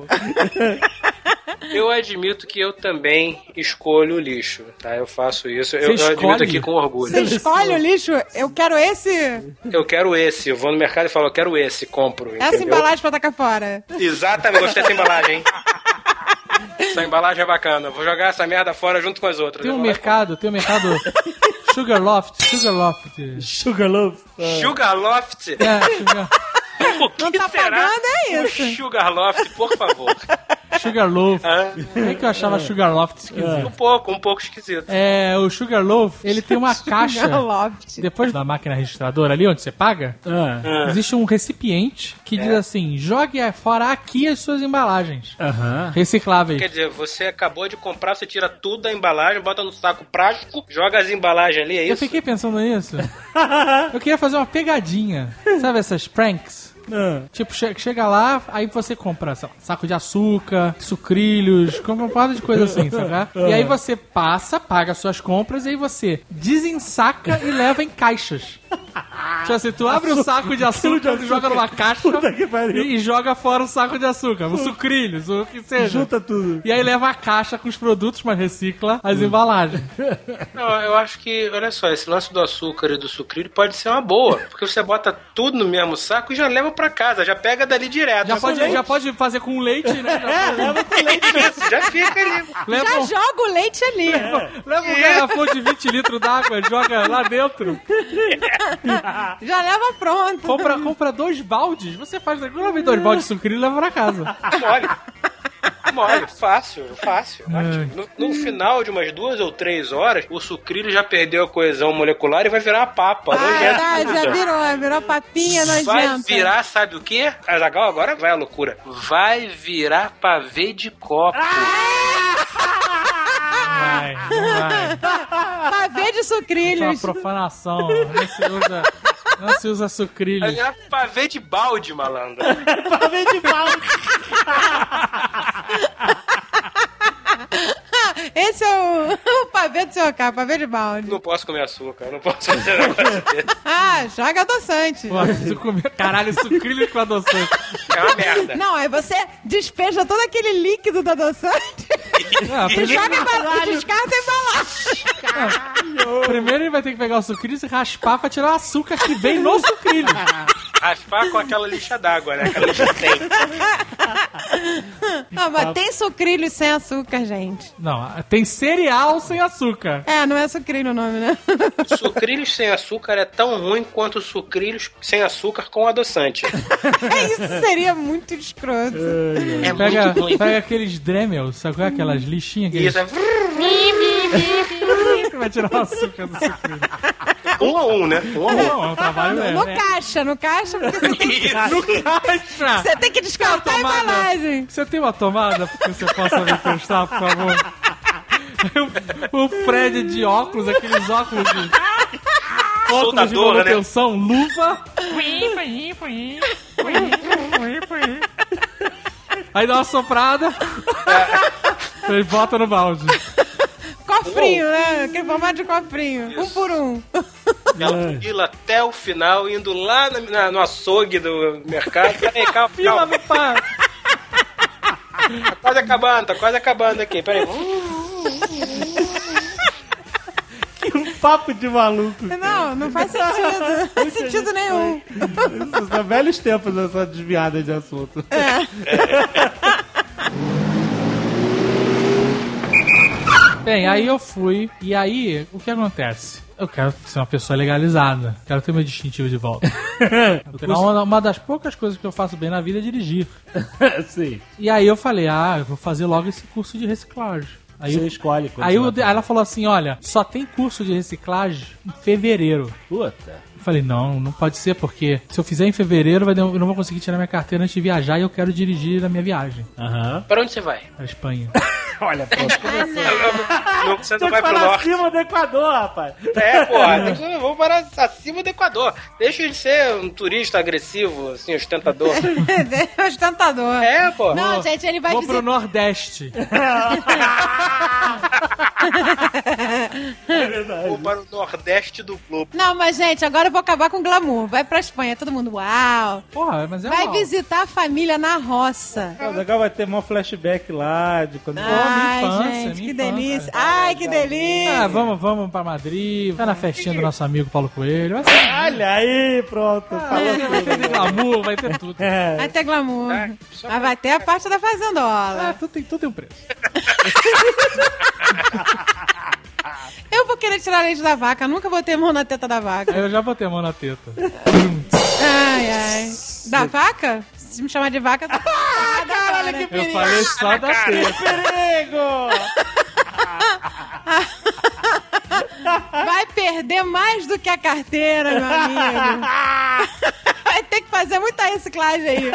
Eu admito que eu também escolho o lixo, tá? Eu faço isso. Eu escolhe? admito aqui com orgulho. Você escolhe o lixo? Eu quero esse. Eu quero esse. Eu vou no mercado e falo, eu quero esse. Compro, Essa entendeu? embalagem pra tacar fora. Exatamente. Gostei dessa embalagem, hein? Essa embalagem é bacana. Vou jogar essa merda fora junto com as outras. Tem Eu um vou lá e mercado Sugarloft. Sugarloaf. Sugarloft? É, Sugar... O que Não tá será pagando, é o isso. Sugarloft, por favor? Sugarloaf. Hã? Por que eu achava Sugarloft esquisito? Um pouco esquisito. É, o Sugarloaf, ele tem uma caixa. Loft. Depois da máquina registradora ali, onde você paga, existe um recipiente que diz assim, jogue fora aqui as suas embalagens. Recicláveis. Quer dizer, você acabou de comprar, você tira tudo da embalagem, bota no saco prático, joga as embalagens ali, é Eu isso? fiquei pensando nisso. Eu queria fazer uma pegadinha. Sabe essas pranks? Tipo, chega lá, aí você compra, sei lá, saco de açúcar, sucrilhos, compra uma porrada de coisa assim, sabe? E aí você paga suas compras e aí você desensaca e leva em caixas. Tipo assim, tu abre o saco de açúcar, joga numa caixa que pariu. e joga fora o saco de açúcar, os sucrilhos, o que seja. Junta tudo. E aí leva a caixa com os produtos, mas recicla as embalagens. Não, eu acho que, olha só, esse lance do açúcar e do sucrilho pode ser uma boa, porque você bota tudo no mesmo saco e já leva pra casa, já pega dali direto. Já pode fazer com leite, né? Leva com leite. Isso, já fica ali. Já joga o leite ali. Leva um garrafão de 20 litros d'água, joga lá dentro. Já leva pronto. Compra 2 baldes. Você faz tranquilamente 2 baldes de sucrilho e leva pra casa. Mole, fácil. No final de umas 2 ou 3 horas, o sucrilho já perdeu a coesão molecular e vai virar uma papa. Já virou papinha nojenta. Vai virar, sabe o quê? Azaghal, agora vai a loucura. Vai virar pavê de copo. Não vai. Pavê de Isso é uma sucrilhos. profanação. Não se usa sucrilho. Vai virar pavê de balde, malandro. Pavê de balde. Esse é o pavê do seu carro, pavê de balde. Não posso comer açúcar, não posso fazer um negócio desse. Joga adoçante. Pô, se tu comer, caralho, sucrilho com adoçante. É uma merda. Não, aí você despeja todo aquele líquido do adoçante e joga e descarta a embalagem. Primeiro ele vai ter que pegar o sucrilho e raspar pra tirar o açúcar que vem no sucrilho. Raspar com aquela lixa d'água, né? Aquela lixa que tem. Não, mas tem sucrilho sem açúcar, gente. Não, tem cereal sem açúcar. Não é sucrilho o nome, né? Sucrilhos sem açúcar é tão ruim quanto sucrilhos sem açúcar com adoçante. Isso seria muito escroto. É muito ruim. Pega aqueles Dremel, sabe qual é? Aquelas lixinhas. Isso é Vai tirar o açúcar do sucrilho. 1 a 1, né? 1 a 1. Não, é um trabalho mesmo. No caixa, porque você tem que, No caixa! você tem que descartar a Tomada. embalagem. Você tem uma tomada que você possa me emprestar, por favor? O Fred de óculos, aqueles óculos de... Óculos de Soldador, né? manutenção, luva. Aí dá uma soprada. Ele bota no balde. Cofrinho, né? Aquele formato de cofrinho. Isso. 1 por 1. Ela fila até o final, indo lá no açougue do mercado. Peraí, calma. Fila no par. Tá quase acabando aqui. Peraí. papo de maluco. Não faz sentido. Não faz sentido nenhum. Isso são velhos tempos essa desviada de assunto. Bem, aí eu fui, e aí, o que acontece? Eu quero ser uma pessoa legalizada, quero ter meu distintivo de volta. Uma das poucas coisas que eu faço bem na vida é dirigir. Sim. E aí eu falei, eu vou fazer logo esse curso de reciclagem. Aí você escolhe. Aí ela falou assim, olha, só tem curso de reciclagem em fevereiro. Puta. Eu falei, não pode ser, porque se eu fizer em fevereiro, eu não vou conseguir tirar minha carteira antes de viajar e eu quero dirigir na minha viagem. Pra onde você vai? Pra Espanha. Olha, pronto. Você não vai pro norte. Acima do Equador, rapaz. Vamos para acima do Equador. Deixa de ser um turista agressivo, assim, ostentador. Ostentador. Pô. Não, gente, ele vai Vou dizer... pro Nordeste. Vou para o Nordeste do globo. Não, mas, gente, agora eu vou acabar com o glamour. Vai pra Espanha, todo mundo, uau. Porra, mas é Vai mal. visitar a família na roça. O legal vai ter um flashback lá de quando... Ai, infância, gente, minha que infância. delícia. Ai, que delícia. Vamos pra Madrid, vai na festinha do nosso amigo Paulo Coelho. Vai ser... Olha aí, pronto. Falou Vai ter glamour, vai ter tudo. Vai ter glamour. Mas vai ter a parte da fazendola. Tudo tem um preço. Eu vou querer tirar leite da vaca. Nunca botei mão na teta da vaca. Aí eu já botei a mão na teta. Ai. Da vaca? Se me chamar de vaca... Caralho, que Eu falei só da teta. perigo! Vai perder mais do que a carteira, meu amigo. Vai ter que fazer muita reciclagem aí.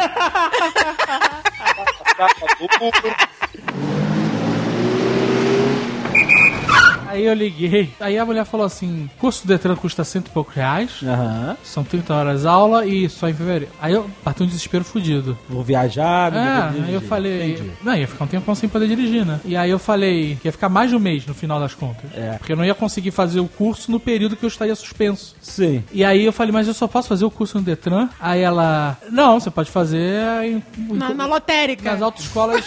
Aí eu liguei, aí a mulher falou assim, curso do Detran custa R$100 e poucos, são 30 horas aula e só em fevereiro. Aí eu bateu um desespero fudido. Vou viajar, não vou dirigir. Aí eu falei, Entendi. não, ia ficar um tempão sem poder dirigir, né? E aí eu falei que ia ficar mais de um mês no final das contas. Porque eu não ia conseguir fazer o curso no período que eu estaria suspenso. Sim. E aí eu falei, mas eu só posso fazer o curso no Detran? Aí ela, não, você pode fazer Na lotérica. nas autoescolas.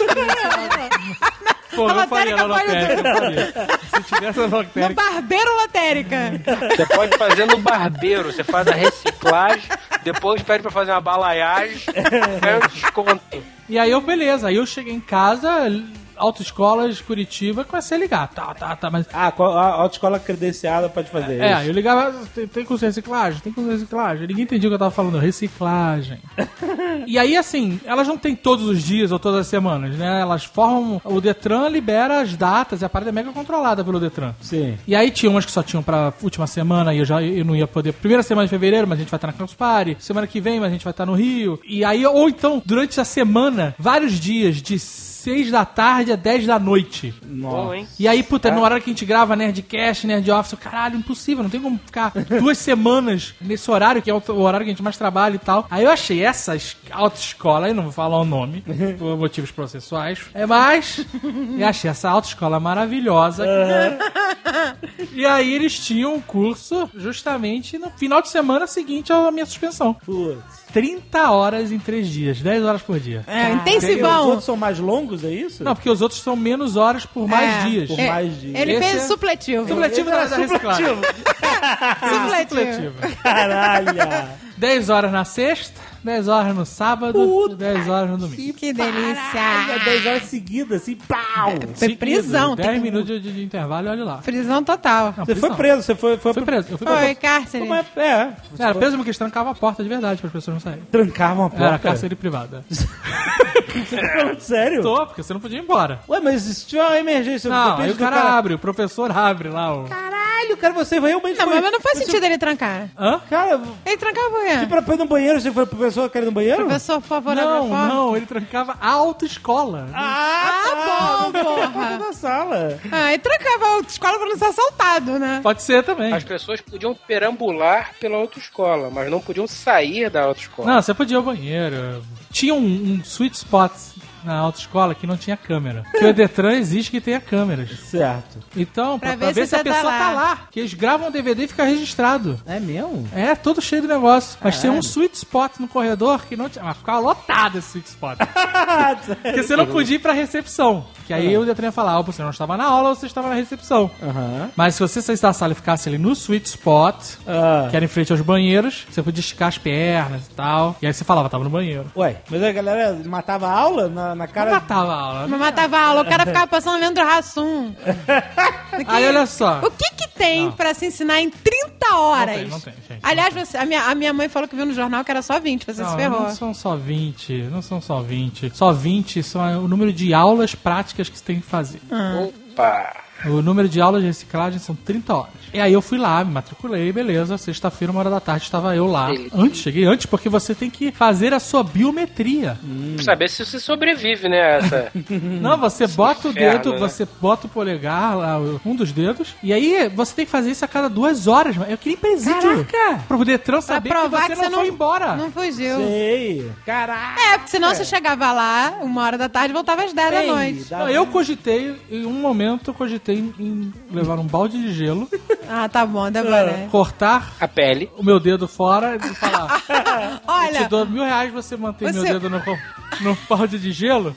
Pô, eu faria na lotérica. Se tivesse na No lotérica. barbeiro lotérica. Você pode fazer no barbeiro. Você faz a reciclagem, depois pede pra fazer uma balaiagem, ganha um desconto. E aí beleza, aí eu cheguei em casa, autoescolas Curitiba, comecei a ligar. Tá, mas... A autoescola credenciada pode fazer isso. Eu ligava, tem curso de reciclagem? Tem curso de reciclagem. Ninguém entendia o que eu tava falando, reciclagem. E aí, assim, elas não tem todos os dias ou todas as semanas, né? Elas formam, o Detran libera as datas, e a parada é mega controlada pelo Detran. Sim. E aí tinha umas que só tinham pra última semana, e eu não ia poder. Primeira semana de fevereiro, mas a gente vai estar na Campus Party. Semana que vem, mas a gente vai estar no Rio. E aí, ou então, durante a semana, vários dias de 6 da tarde a 10 da noite. Bom, hein? E aí, puta, no horário que a gente grava Nerdcast, Nerd Office, caralho, impossível, não tem como ficar 2 semanas nesse horário, que é o horário que a gente mais trabalha e tal. Aí eu achei essa autoescola, aí não vou falar o nome, por motivos processuais, mas eu achei essa autoescola maravilhosa. E aí eles tinham um curso justamente no final de semana seguinte à minha suspensão. Putz. 30 horas em 3 dias, 10 horas por dia. É, Os intensivão. outros são mais longos, é isso? Não, porque os outros são menos horas por mais dias. Por mais dias. Ele Esse fez é- supletivo. Supletivo da reciclagem. Supletivo. Caralho. 10 horas na sexta, 10 horas no sábado, 10 horas no domingo. Que delícia. 10 horas seguidas, assim, pau. Foi prisão. 10 tem- minutos de intervalo e olha lá. Prisão total. Não, Você foi prisão. preso, você foi Fui preso. Eu fui Foi, preso. cárcere. Como é? Era preso porque eles trancavam a porta de verdade para as pessoas não saírem. Trancavam a porta. Era cárcere privada. Você tá falando sério? Tô, porque você não podia ir embora. Ué, mas se tiver uma emergência... Não, depende aí o do cara abre, o professor abre lá. Caralho, cara, você realmente Não, foi... mas não faz sentido ele trancar. Hã? Cara, Ele trancava por quê? pra ir no banheiro, você foi pro professor querendo ir no banheiro? Professor, por favor, abre a Não, porta. não, ele trancava a autoescola. Ah, bom, porra. Porta da sala. Ah, e trancava a autoescola pra não ser assaltado, né? Pode ser também. As pessoas podiam perambular pela autoescola, mas não podiam sair da autoescola. Não, você podia ir ao banheiro. Tinha um sweet spot na autoescola que não tinha câmera. Porque o Detran exige que tenha câmeras. Certo. Então, Pra pra ver se a você pessoa tá lá. tá lá. Que eles gravam o DVD e fica registrado. É mesmo? É, todo cheio de negócio. Mas tem um sweet spot no corredor que não tinha... Mas ficava lotado esse sweet spot. Porque você não podia ir pra recepção. Que aí o Detran ia falar, você não estava na aula ou você estava na recepção. Aham. Mas se você saísse da sala e ficasse ali no sweet spot, que era em frente aos banheiros, você podia esticar as pernas e tal. E aí você falava, tava no banheiro. Ué, mas a galera matava a aula na cara... Não matava a aula. Mas matava a aula, o cara ficava passando vendo Rassum. Aí olha só. O que tem pra se ensinar em 30 horas? Não tem, gente. Aliás, a minha mãe falou que viu no jornal que era só 20, você se ferrou. Não são só 20, não são só 20. Só 20 são o número de aulas práticas que você tem que fazer. Opa! O número de aulas de reciclagem são 30 horas. E aí eu fui lá, me matriculei, beleza. Sexta-feira, 1h cheguei eu lá. Cheguei antes, porque você tem que fazer a sua biometria. Pra saber se você sobrevive, né? Essa... Não, você bota o inferno, dedo, né? você bota o polegar lá, um dos dedos, e aí você tem que fazer isso a cada 2 horas. Eu queria ir em presídio. Caraca! Pro Detran Pra saber que provar você não foi embora. Não fugiu. Sei. Caraca! É, porque senão você chegava lá, 1h e voltava às 10 da noite. Não, eu cogitei, em um momento, em levar um balde de gelo, Ah, tá bom, Deboré. cortar A pele. o meu dedo fora e falar, eu te Olha, dou R$1.000 você mantém meu Você- dedo no balde de gelo.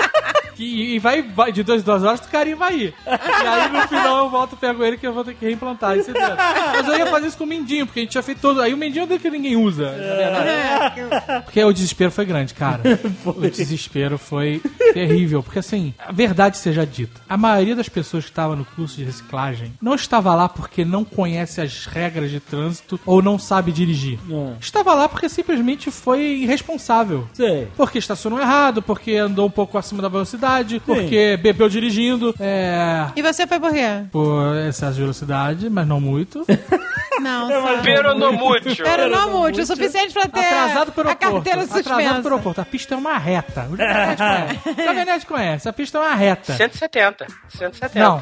E vai de 2 em 2 horas o carinha vai ir. E aí no final eu volto, pego ele que eu vou ter que reimplantar esse dedo. Mas eu ia fazer isso com o mendinho, porque a gente tinha feito todo. Aí o mendinho é o dedo que ninguém usa, na verdade. Porque o desespero foi grande, cara. O desespero foi terrível. Porque assim, a verdade seja dita, a maioria das pessoas que estavam no curso de reciclagem não estava lá porque não conhece as regras de trânsito ou não sabe dirigir. Estava lá porque simplesmente foi irresponsável. Sei. Porque estacionou errado, porque andou um pouco acima da velocidade, porque bebeu dirigindo, e você foi por quê? por excesso de velocidade, mas não muito. Não, só. Pero no muito. Pero não muito, o suficiente pra ter Atrasado pelo a aeroporto. carteira Atrasado suspensa. pelo aeroporto. A pista é uma reta. O Jovem Nerd conhece. O Jovem Nerd conhece. A pista é uma reta. 170. 170. Não.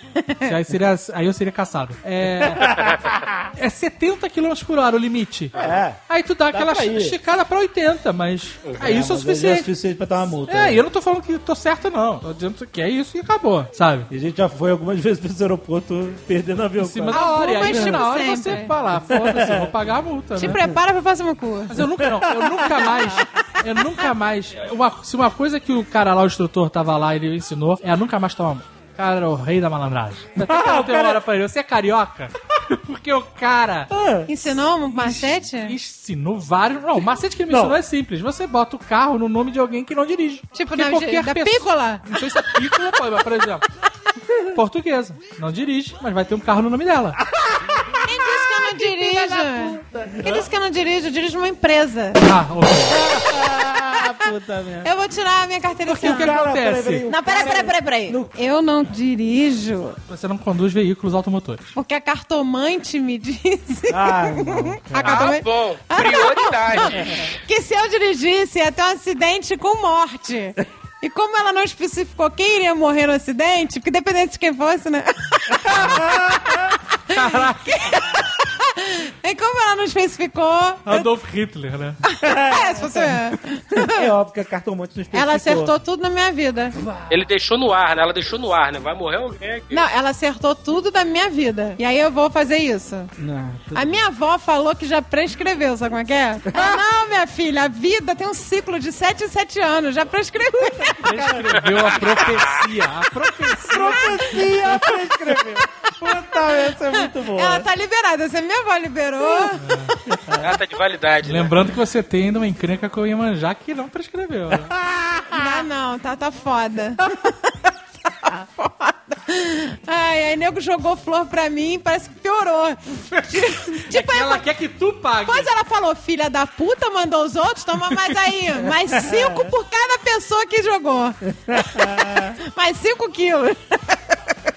Aí eu seria caçado. É 70 km por hora o limite. É. Aí tu dá aquela pra ir. esticada pra 80, mas isso é o Mas é suficiente. suficiente pra dar uma multa. É, e eu não tô falando que tô certo, não. Tô dizendo que é isso e acabou, sabe? E a gente já foi algumas vezes pra esse aeroporto perdendo avião. Em cima quase. da hora. E aí Algumas, na hora tipo, você sempre. fala, foda-se, eu vou pagar a multa, Te né? prepara pro próximo curso. Mas eu nunca mais. Se uma coisa que o cara lá, o instrutor, tava lá e ele ensinou, é a nunca mais tomar multa. O cara era o rei da malandragem. Até que eu tenho uma hora pra ele, você é carioca? Porque o cara Ensinou um macete? ensinou vários. Não, o macete que ele me ensinou é simples. Você bota o carro no nome de alguém que não dirige. Tipo, Porque da qualquer pessoa- pícola? Não sei se é pícola, mas, por exemplo, portuguesa. Não dirige, mas vai ter um carro no nome dela. Quem disse que eu não dirijo? Quem disse que eu não dirijo? Eu dirijo uma empresa. Ah, ok. Ah, puta merda. Eu vou tirar a minha carteira Porque esse o que ano. acontece? Não, peraí. Eu não dirijo Você não conduz veículos automotores. porque a cartomante me disse Ah, não. a Ah, cartomante, bom. Prioridade. que se eu dirigisse ia ter um acidente com morte. E como ela não especificou quem iria morrer no acidente, porque dependente de quem fosse, né? E como ela não especificou... Adolf Hitler, né? se fosse... É óbvio que a cartomante não especificou. Ela acertou tudo na minha vida. Ele deixou no ar, né? Ela deixou no ar, né? Vai morrer alguém aqui. Não, ela acertou tudo da minha vida. E aí eu vou fazer isso. Não, A minha avó falou que já prescreveu, sabe como é que é? Ela, não, minha filha, a vida tem um ciclo de 7 em 7 anos, já prescreveu. Escreveu a profecia. A profecia. prescreveu. Puta, essa é muito boa. Ela tá liberada, se a minha avó liberou... Data de validade, né? Lembrando que você tem ainda uma encrenca com o Iemanjá que não prescreveu, né? Não, tá foda. Tá foda. Ai, aí nego jogou flor pra mim, parece que piorou. Tipo, aí, Ela quer que tu pague. depois ela falou, filha da puta, mandou os outros, toma mais aí. Mais 5 por cada pessoa que jogou. Mais 5 quilos.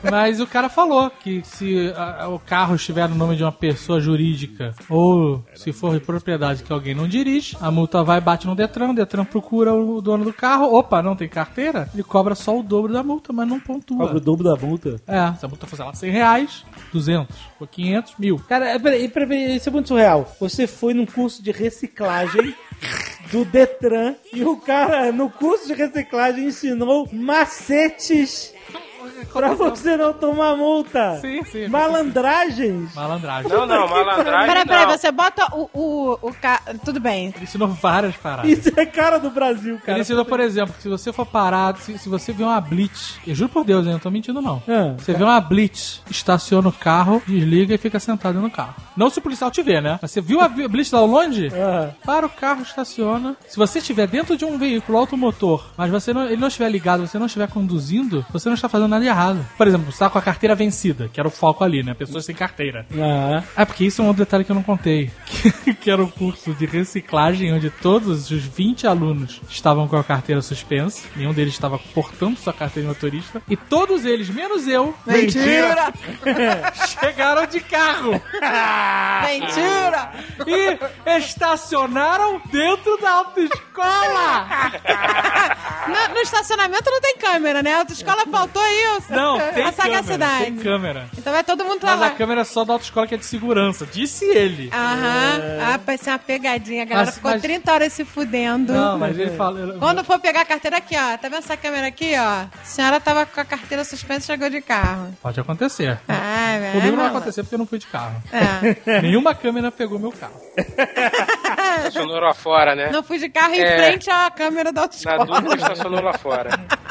Mas o cara falou que se o carro estiver no nome de uma pessoa jurídica ou se for de propriedade que alguém não dirige, a multa vai e bate no Detran, o Detran procura o dono do carro, opa, não tem carteira, ele cobra só o dobro da multa, mas não pontua. Cobra o dobro da multa? É, se a multa fosse lá R$100, 200, ou 500, 1.000. Cara, peraí, isso é muito surreal. Você foi num curso de reciclagem do Detran e o cara, no curso de reciclagem, ensinou macetes pra você não tomar multa. Sim. Malandragens. Malandragem. Não, malandragem Peraí, não. você bota o tudo bem. Ele ensinou várias paradas. Isso é cara do Brasil, cara. Ele ensinou, por exemplo, que se você for parado, se você vê uma blitz, eu juro por Deus, hein, eu não tô mentindo não. Você vê uma blitz, estaciona o carro, desliga e fica sentado no carro. Não se o policial te vê, né? Mas você viu a blitz lá longe? Para o carro, estaciona. Se você estiver dentro de um veículo automotor, mas ele não estiver ligado, você não estiver conduzindo, você não está fazendo nada errado. Por exemplo, você tá com a carteira vencida, que era o foco ali, né? Pessoas sem carteira. Porque isso é um outro detalhe que eu não contei. Que era um curso de reciclagem onde todos os 20 alunos estavam com a carteira suspensa. Nenhum deles estava portando sua carteira de motorista. E todos eles, menos eu, Mentira! chegaram de carro. Mentira! E estacionaram dentro da autoescola. No estacionamento não tem câmera, né? A autoescola faltou isso. Não, tem a sagacidade. câmera, tem câmera. Então vai todo mundo pra Mas lá. a câmera é só da autoescola que é de segurança. Disse ele. Vai ser uma pegadinha. A galera ficou 30 horas se fudendo. Não, mas ele fala... Quando for pegar a carteira aqui, ó. Tá vendo essa câmera aqui, ó? A senhora tava com a carteira suspensa e chegou de carro. Pode acontecer. Velho. Comigo não vai acontecer porque eu não fui de carro. É. Nenhuma câmera pegou meu carro. Estacionou lá fora, né? Não fui de carro em frente à câmera da Na autoescola. dúvida, estacionou lá fora.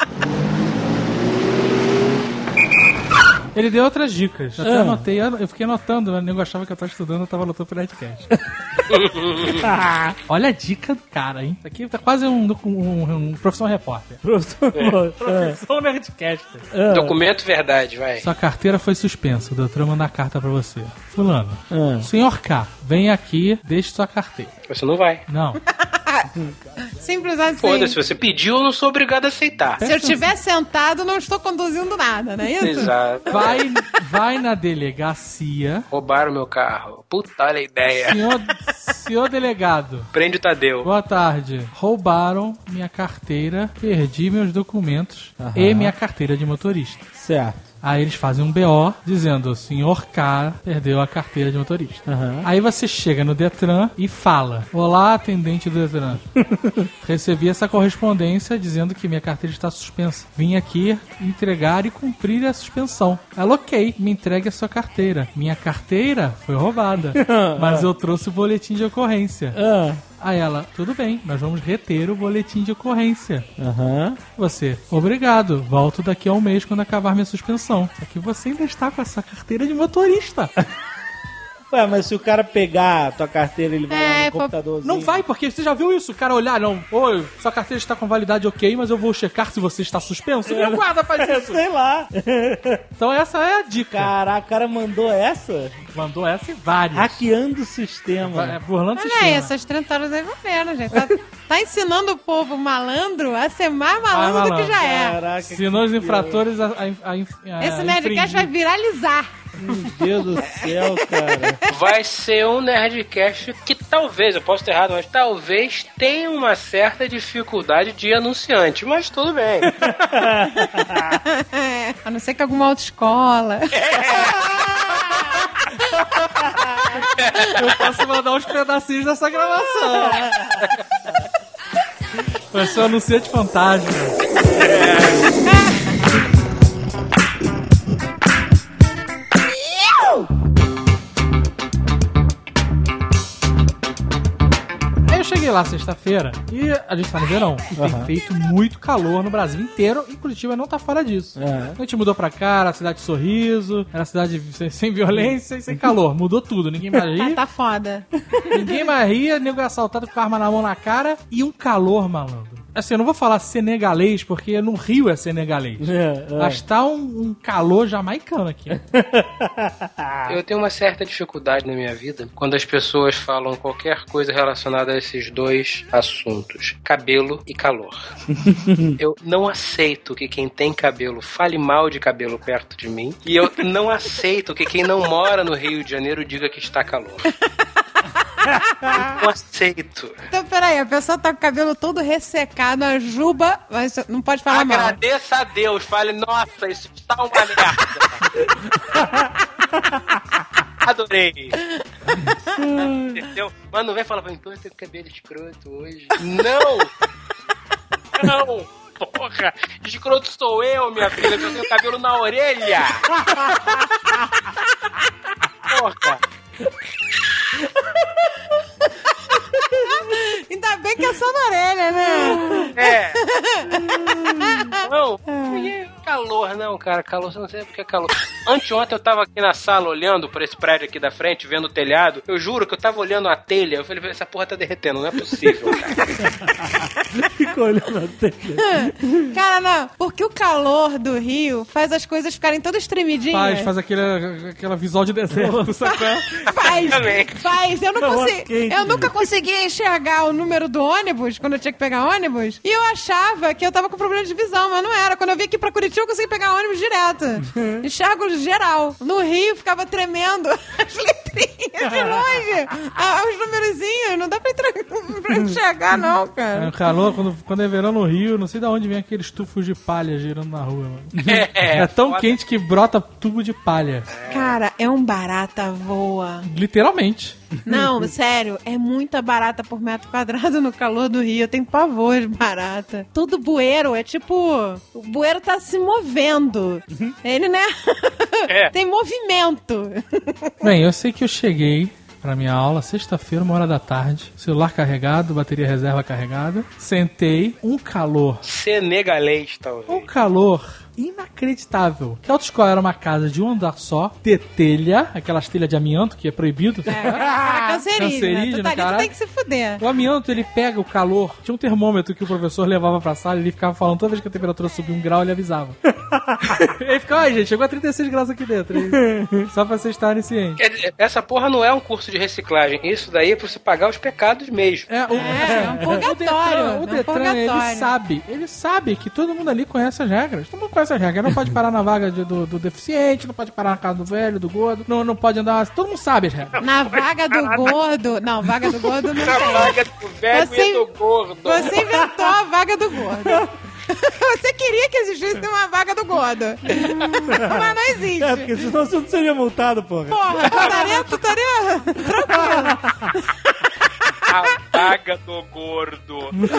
Ele deu outras dicas. Eu até anotei, eu fiquei anotando, mas o nego achava que eu tava estudando, eu tava anotando pro Nerdcast. Olha a dica do cara, hein? Isso aqui tá quase um profissão repórter. Profissão Nerdcaster. Documento verdade, vai. Sua carteira foi suspensa. O doutor manda a carta pra você. Fulano, senhor K, vem aqui, deixe sua carteira. Você não vai. Não. Simples assim. Foda-se, você pediu, eu não sou obrigado a aceitar. Se eu estiver sentado, não estou conduzindo nada, não é isso? Exato. Vai na delegacia. Roubaram meu carro. Puta, olha a ideia. Senhor delegado. Prende o Tadeu. Boa tarde. Roubaram minha carteira, perdi meus documentos e minha carteira de motorista. Certo. Aí eles fazem um BO dizendo, o senhor K perdeu a carteira de motorista. Aí você chega no Detran e fala, olá, atendente do Detran. Recebi essa correspondência dizendo que minha carteira está suspensa. Vim aqui entregar e cumprir a suspensão. Ela, ok, me entregue a sua carteira. Minha carteira foi roubada, mas eu trouxe o boletim de ocorrência. Aí ela, tudo bem, nós vamos reter o boletim de ocorrência. Você, obrigado, volto daqui a um mês quando acabar minha suspensão. Só que você ainda está com essa carteira de motorista. Ué, mas se o cara pegar a tua carteira, ele vai lá no computadorzinho. Não vai, porque você já viu isso? O cara olhar, não, oi, sua carteira está com validade ok, mas eu vou checar se você está suspenso. Meu guarda faz isso. Sei lá. Então essa é a dica. Caraca, o cara mandou essa? Mandou essa e várias. Hackeando o sistema. Burlando o Olha sistema. aí, essas 30 horas aí valendo, gente. Tá ensinando o povo malandro a ser mais malandro do que já é. Caraca, ensinou os infratores a Esse Nerdcast vai viralizar. Meu Deus do céu, cara. Vai ser um Nerdcast que talvez, eu posso estar errado, mas talvez tenha uma certa dificuldade de anunciante, mas tudo bem. A não ser que alguma autoescola. Eu posso mandar uns pedacinhos dessa gravação. Vai ser um anunciante fantasma. Eu cheguei lá sexta-feira e a gente tá no verão. E tem feito muito calor no Brasil inteiro e Curitiba não tá fora disso. A gente mudou pra cá, era a cidade de sorriso, era a cidade sem violência e sem calor. Mudou tudo, ninguém mais ria. Tá foda. Ninguém mais ria, nego assaltado com a arma na mão na cara e um calor, malandro. Assim, eu não vou falar senegalês, porque no Rio é senegalês. Mas tá um calor jamaicano aqui. Eu tenho uma certa dificuldade na minha vida quando as pessoas falam qualquer coisa relacionada a esses dois assuntos: cabelo e calor. Eu não aceito que quem tem cabelo fale mal de cabelo perto de mim, e eu não aceito que quem não mora no Rio de Janeiro diga que está calor. Não aceito. Então, peraí, a pessoa tá com o cabelo todo ressecado, a juba, mas não pode falar mal. Agradeça a Deus, fale, nossa, isso está uma merda. Adorei. Entendeu? Mas não vem falar pra mim, pô, eu tenho cabelo escroto hoje. Não! Não! Porra! Escroto sou eu, minha filha, que eu tenho cabelo na orelha! Porra! Ainda bem que é só na orelha, né? É. Não, calor não, cara. Calor, você não sabe porque é calor. Anteontem eu tava aqui na sala olhando pra esse prédio aqui da frente, vendo o telhado. Eu juro que eu tava olhando a telha. Eu falei, essa porra tá derretendo, não é possível, cara. Ficou olhando a telha. Cara, não, porque o calor do Rio faz as coisas ficarem todas tremidinhas. Faz aquela visual de deserto, sacou? Faz. Eu nunca conseguia enxergar o número do ônibus quando eu tinha que pegar ônibus. E eu achava que eu tava com problema de visão, mas não era. Quando eu vim aqui pra Curitiba, eu consegui pegar ônibus direto. Enxergo geral. No Rio, ficava tremendo as letrinhas de longe. Os numerozinhos. Não dá pra enxergar, não, cara. O calor, quando é verão no Rio, não sei de onde vem aqueles tufos de palha girando na rua, mano. É tão quente que brota tubo de palha. Cara, é um barata voa. Literalmente. Não, sério, é muita barata por metro quadrado no calor do Rio. Eu tenho pavor de barata. Tudo bueiro, é tipo... O bueiro tá se movendo. Ele, né? Tem movimento. Bem, eu sei que eu cheguei pra minha aula sexta-feira, 1h da tarde. Celular carregado, bateria reserva carregada. Sentei, um calor. Senegalês, talvez. Um calor inacreditável. Que a autoescola era uma casa de um andar só, de telha, aquelas telhas de amianto que é proibido. Cancerígeno, tu tem que se fuder. O amianto, ele pega o calor. Tinha um termômetro que o professor levava pra sala e ele ficava falando, toda vez que a temperatura subia 1 grau, ele avisava. Ele ficava, gente, chegou a 36 graus aqui dentro. Só pra vocês estarem cientes. Quer dizer, essa porra não é um curso de reciclagem. Isso daí é pra você pagar os pecados mesmo. É um purgatório. O Detran, ele sabe que todo mundo ali conhece as regras. Todo mundo conhece as regras. Não pode parar na vaga do deficiente, não pode parar na casa do velho, do gordo, não pode andar. Todo mundo sabe as regras. Na vaga do gordo. Não, vaga do gordo não tem. Na vaga do velho e do gordo. Você inventou a vaga do gordo. Você queria que existisse uma vaga do gordo. Mas não existe. É, porque senão você não seria multado, porra. Porra, tu estaria tranquilo. A vaga do gordo.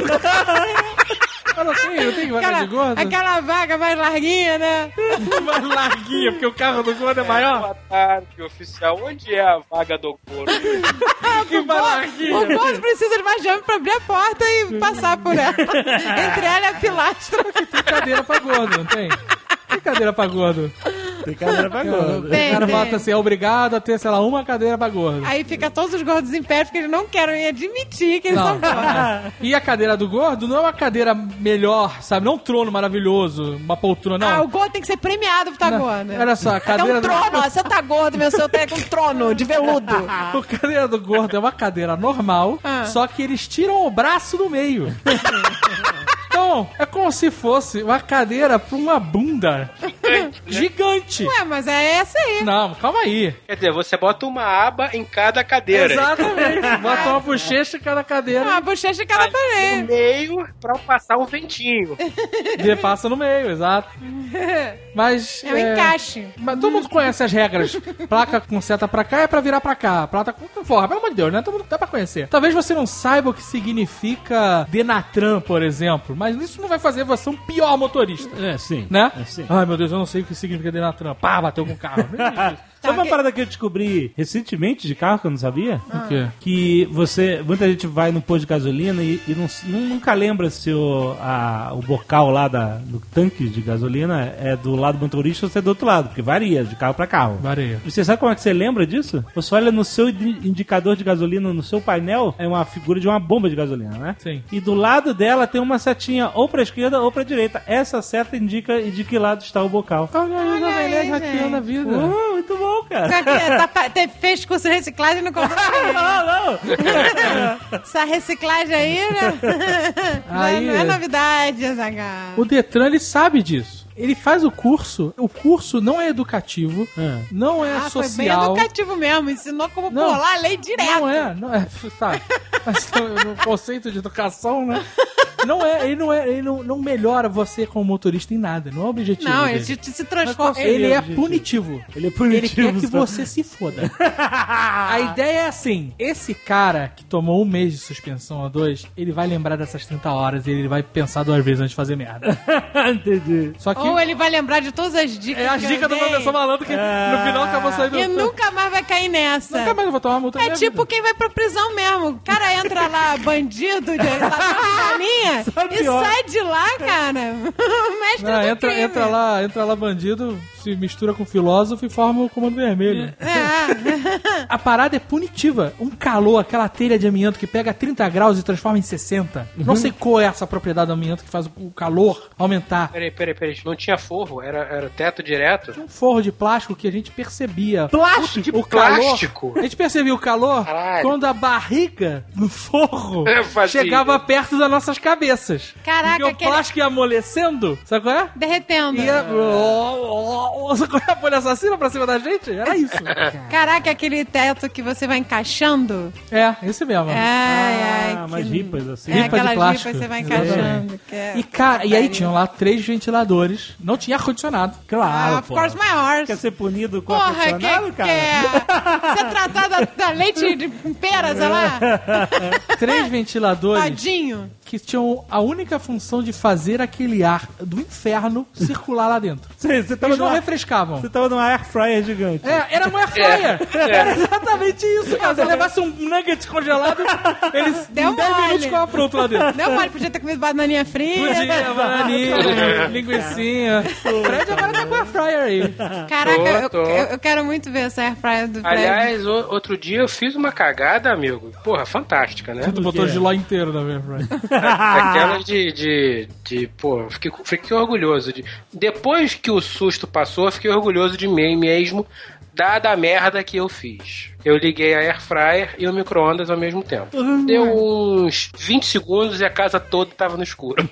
Eu não tenho vaga de gordo. Aquela vaga mais larguinha, né? Mais larguinha, porque o carro do gordo é maior. Boa tarde, oficial. Onde é a vaga do gordo? Que mais larguinha. O gordo precisa de mais diâmetro pra abrir a porta e passar por ela. Entre ela e a pilastra. Tem cadeira pra gordo, não tem? Tem cadeira pra gordo. Tem cadeira pra gordo. O cara bota assim, é obrigado a ter, sei lá, uma cadeira pra gordo. Aí fica todos os gordos em pé porque eles não querem admitir que eles são gordos. E a cadeira do gordo não é uma cadeira melhor, sabe? Não um trono maravilhoso, uma poltrona, não. O gordo tem que ser premiado por estar gordo. Olha só, a cadeira... É um trono, ó, você tá gordo, meu senhor tem um trono de veludo. A cadeira do gordo é uma cadeira normal, só que eles tiram o braço do meio. Então, é como se fosse uma cadeira pra uma bunda gigante. Ué, mas é essa aí. Não, calma aí. Quer dizer, você bota uma aba em cada cadeira. Exatamente. Bota uma bochecha em cada cadeira. Uma bochecha em cada parede. No meio, pra passar um ventinho. E passa no meio, exato. Mas... É um encaixe. Mas todo mundo conhece as regras. Placa com seta pra cá é pra virar pra cá. Placa com... Porra, pelo amor de Deus, né? Todo mundo dá pra conhecer. Talvez você não saiba o que significa Denatran, por exemplo. Mas isso não vai fazer você um pior motorista. É, sim. Né? É, sim. Ai, meu Deus, eu não sei o que significa Denatran. Pá, bateu com o carro. Sabe uma parada que eu descobri recentemente de carro que eu não sabia? O quê? Que muita gente vai no posto de gasolina e nunca lembra se o bocal lá do tanque de gasolina é do lado do motorista ou se é do outro lado, porque varia de carro pra carro. Varia. E você sabe como é que você lembra disso? Você olha no seu indicador de gasolina, no seu painel, é uma figura de uma bomba de gasolina, né? Sim. E do lado dela tem uma setinha ou pra esquerda ou pra direita. Essa seta indica de que lado está o bocal. Olha aí, hackeando a vida. Muito bom, cara. Fez curso de reciclagem e não comprou. Não. Essa reciclagem aí, né? Aí, não é novidade, Azaghal. O Detran, ele sabe disso. Ele faz o curso não é educativo, não é social. Foi bem educativo mesmo, ensinou como pular a lei direto. Não é, tá. Mas no conceito de educação, né? Ele não melhora você como motorista em nada, não é o objetivo Não, dele. ele se transforma. Ele é punitivo. Ele é punitivo. Ele quer que você se foda. A ideia é assim, esse cara que tomou 1 mês de suspensão ou 2, ele vai lembrar dessas 30 horas e ele vai pensar 2 vezes antes de fazer merda. Entendi. Só que Ou ele vai lembrar de todas as dicas. é a dica do professor malandro que no final acabou saindo. E nunca mais vai cair nessa. Nunca mais eu vou tomar multa. É tipo quem vai pra prisão mesmo. O cara entra lá, bandido, de galinha, e sai de lá, cara. O mestre do crime. Entra lá bandido, se mistura com filósofo e forma o Comando Vermelho. A parada é punitiva. Um calor, aquela telha de amianto que pega 30 graus e transforma em 60. Não sei qual é essa propriedade do amianto que faz o calor aumentar. Peraí. Não tinha forro? Era teto direto? Um forro de plástico que a gente percebia. Plástico? O calor. Plástico? A gente percebia o calor quando a barriga do forro chegava perto das nossas cabeças. Caraca, porque o plástico ia amolecendo, sabe qual é? Derretendo. Ia... Sabe qual é a folha assassina pra cima da gente? Era isso. Caraca, aquele teto que você vai encaixando. É, esse mesmo. Umas ripas assim. Ripa de plástico. Ripas você vai encaixando. E aí tinham lá 3 ventiladores. Não tinha ar-condicionado. Claro, of course, my horse. Quer ser punido com Porra, ar-condicionado, cara? quer ser tratado da leite de peras, olha lá. 3 ventiladores. Tadinho. Que tinham a única função de fazer aquele ar do inferno circular lá dentro. Você tava Eles não refrescavam. Você tava numa air fryer gigante. Era uma air fryer. Era exatamente isso, cara. Se levasse um nugget congelado, eles em 10 minutos ficavam pronto lá dentro. Deu mole, podia ter comido bananinha fria. Podia, bananinha, linguicinha. O Fred agora tá com a air fryer aí. Caraca, eu quero muito ver essa air fryer do Fred. Aliás, outro dia eu fiz uma cagada, amigo. Porra, fantástica, né? Tu botou o giló inteiro na air fryer. Aquela pô, fiquei orgulhoso. Depois que o susto passou, eu fiquei orgulhoso de mim mesmo, dada a merda que eu fiz. Eu liguei a air fryer e o micro-ondas ao mesmo tempo. Deu uns 20 segundos e a casa toda tava no escuro.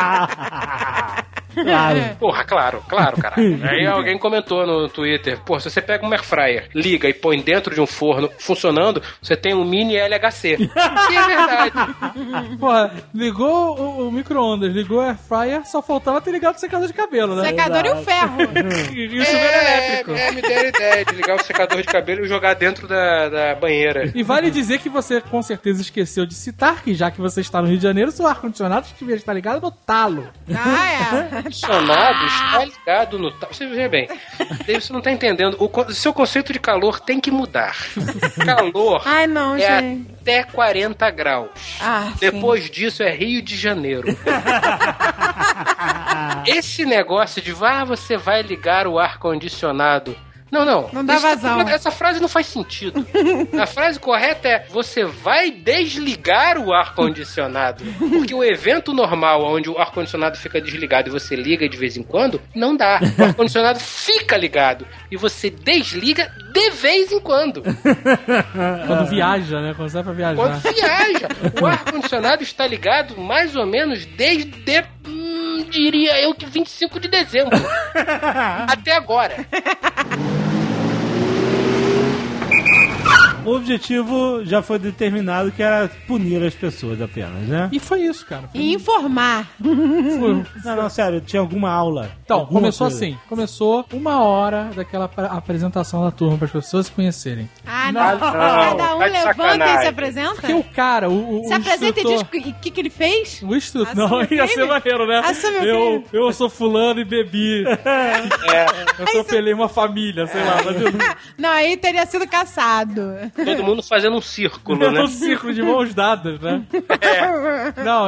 Claro. Porra, claro, caralho. Aí alguém comentou no Twitter, pô, se você pega uma air fryer, liga e põe dentro de um forno funcionando, você tem um mini LHC. E é verdade. Porra, ligou o micro-ondas, ligou a air fryer, só faltava ter ligado o secador de cabelo, né? Secador e o ferro. E o chuveiro elétrico. Me deram ideia de ligar o secador de cabelo e jogar dentro da banheira. E vale dizer que você com certeza esqueceu de citar que já que você está no Rio de Janeiro, seu ar-condicionado devia estar ligado no talo. O ar-condicionado está ligado no talo. Você veja bem, você não está entendendo. O seu conceito de calor tem que mudar. Calor até 40 graus. Depois disso é Rio de Janeiro. Esse negócio de você vai ligar o ar-condicionado. Não dá vazão. Essa frase não faz sentido. A frase correta é: você vai desligar o ar-condicionado. Porque o evento normal, onde o ar-condicionado fica desligado e você liga de vez em quando, não dá. O ar-condicionado fica ligado e você desliga de vez em quando. Quando viaja, né? Quando sai pra viajar. Quando viaja. O ar-condicionado está ligado mais ou menos desde... diria eu que 25 de dezembro. Até agora. O objetivo já foi determinado, que era punir as pessoas apenas, né? E foi isso, cara. E informar. Não, sério, tinha alguma aula? Então, começou assim. Começou 1 hora daquela apresentação da turma para as pessoas se conhecerem. Ah, não. Cada um levanta e se apresenta? Porque o cara, o se apresenta instrutor... e diz o que ele fez? O instrutor... Não, ia ser maneiro, né? Eu sou fulano e bebi. Eu atropelei uma família, sei lá. Mas não, aí teria sido caçado. Todo mundo fazendo um círculo, né? Um círculo de mãos dadas, né? Não,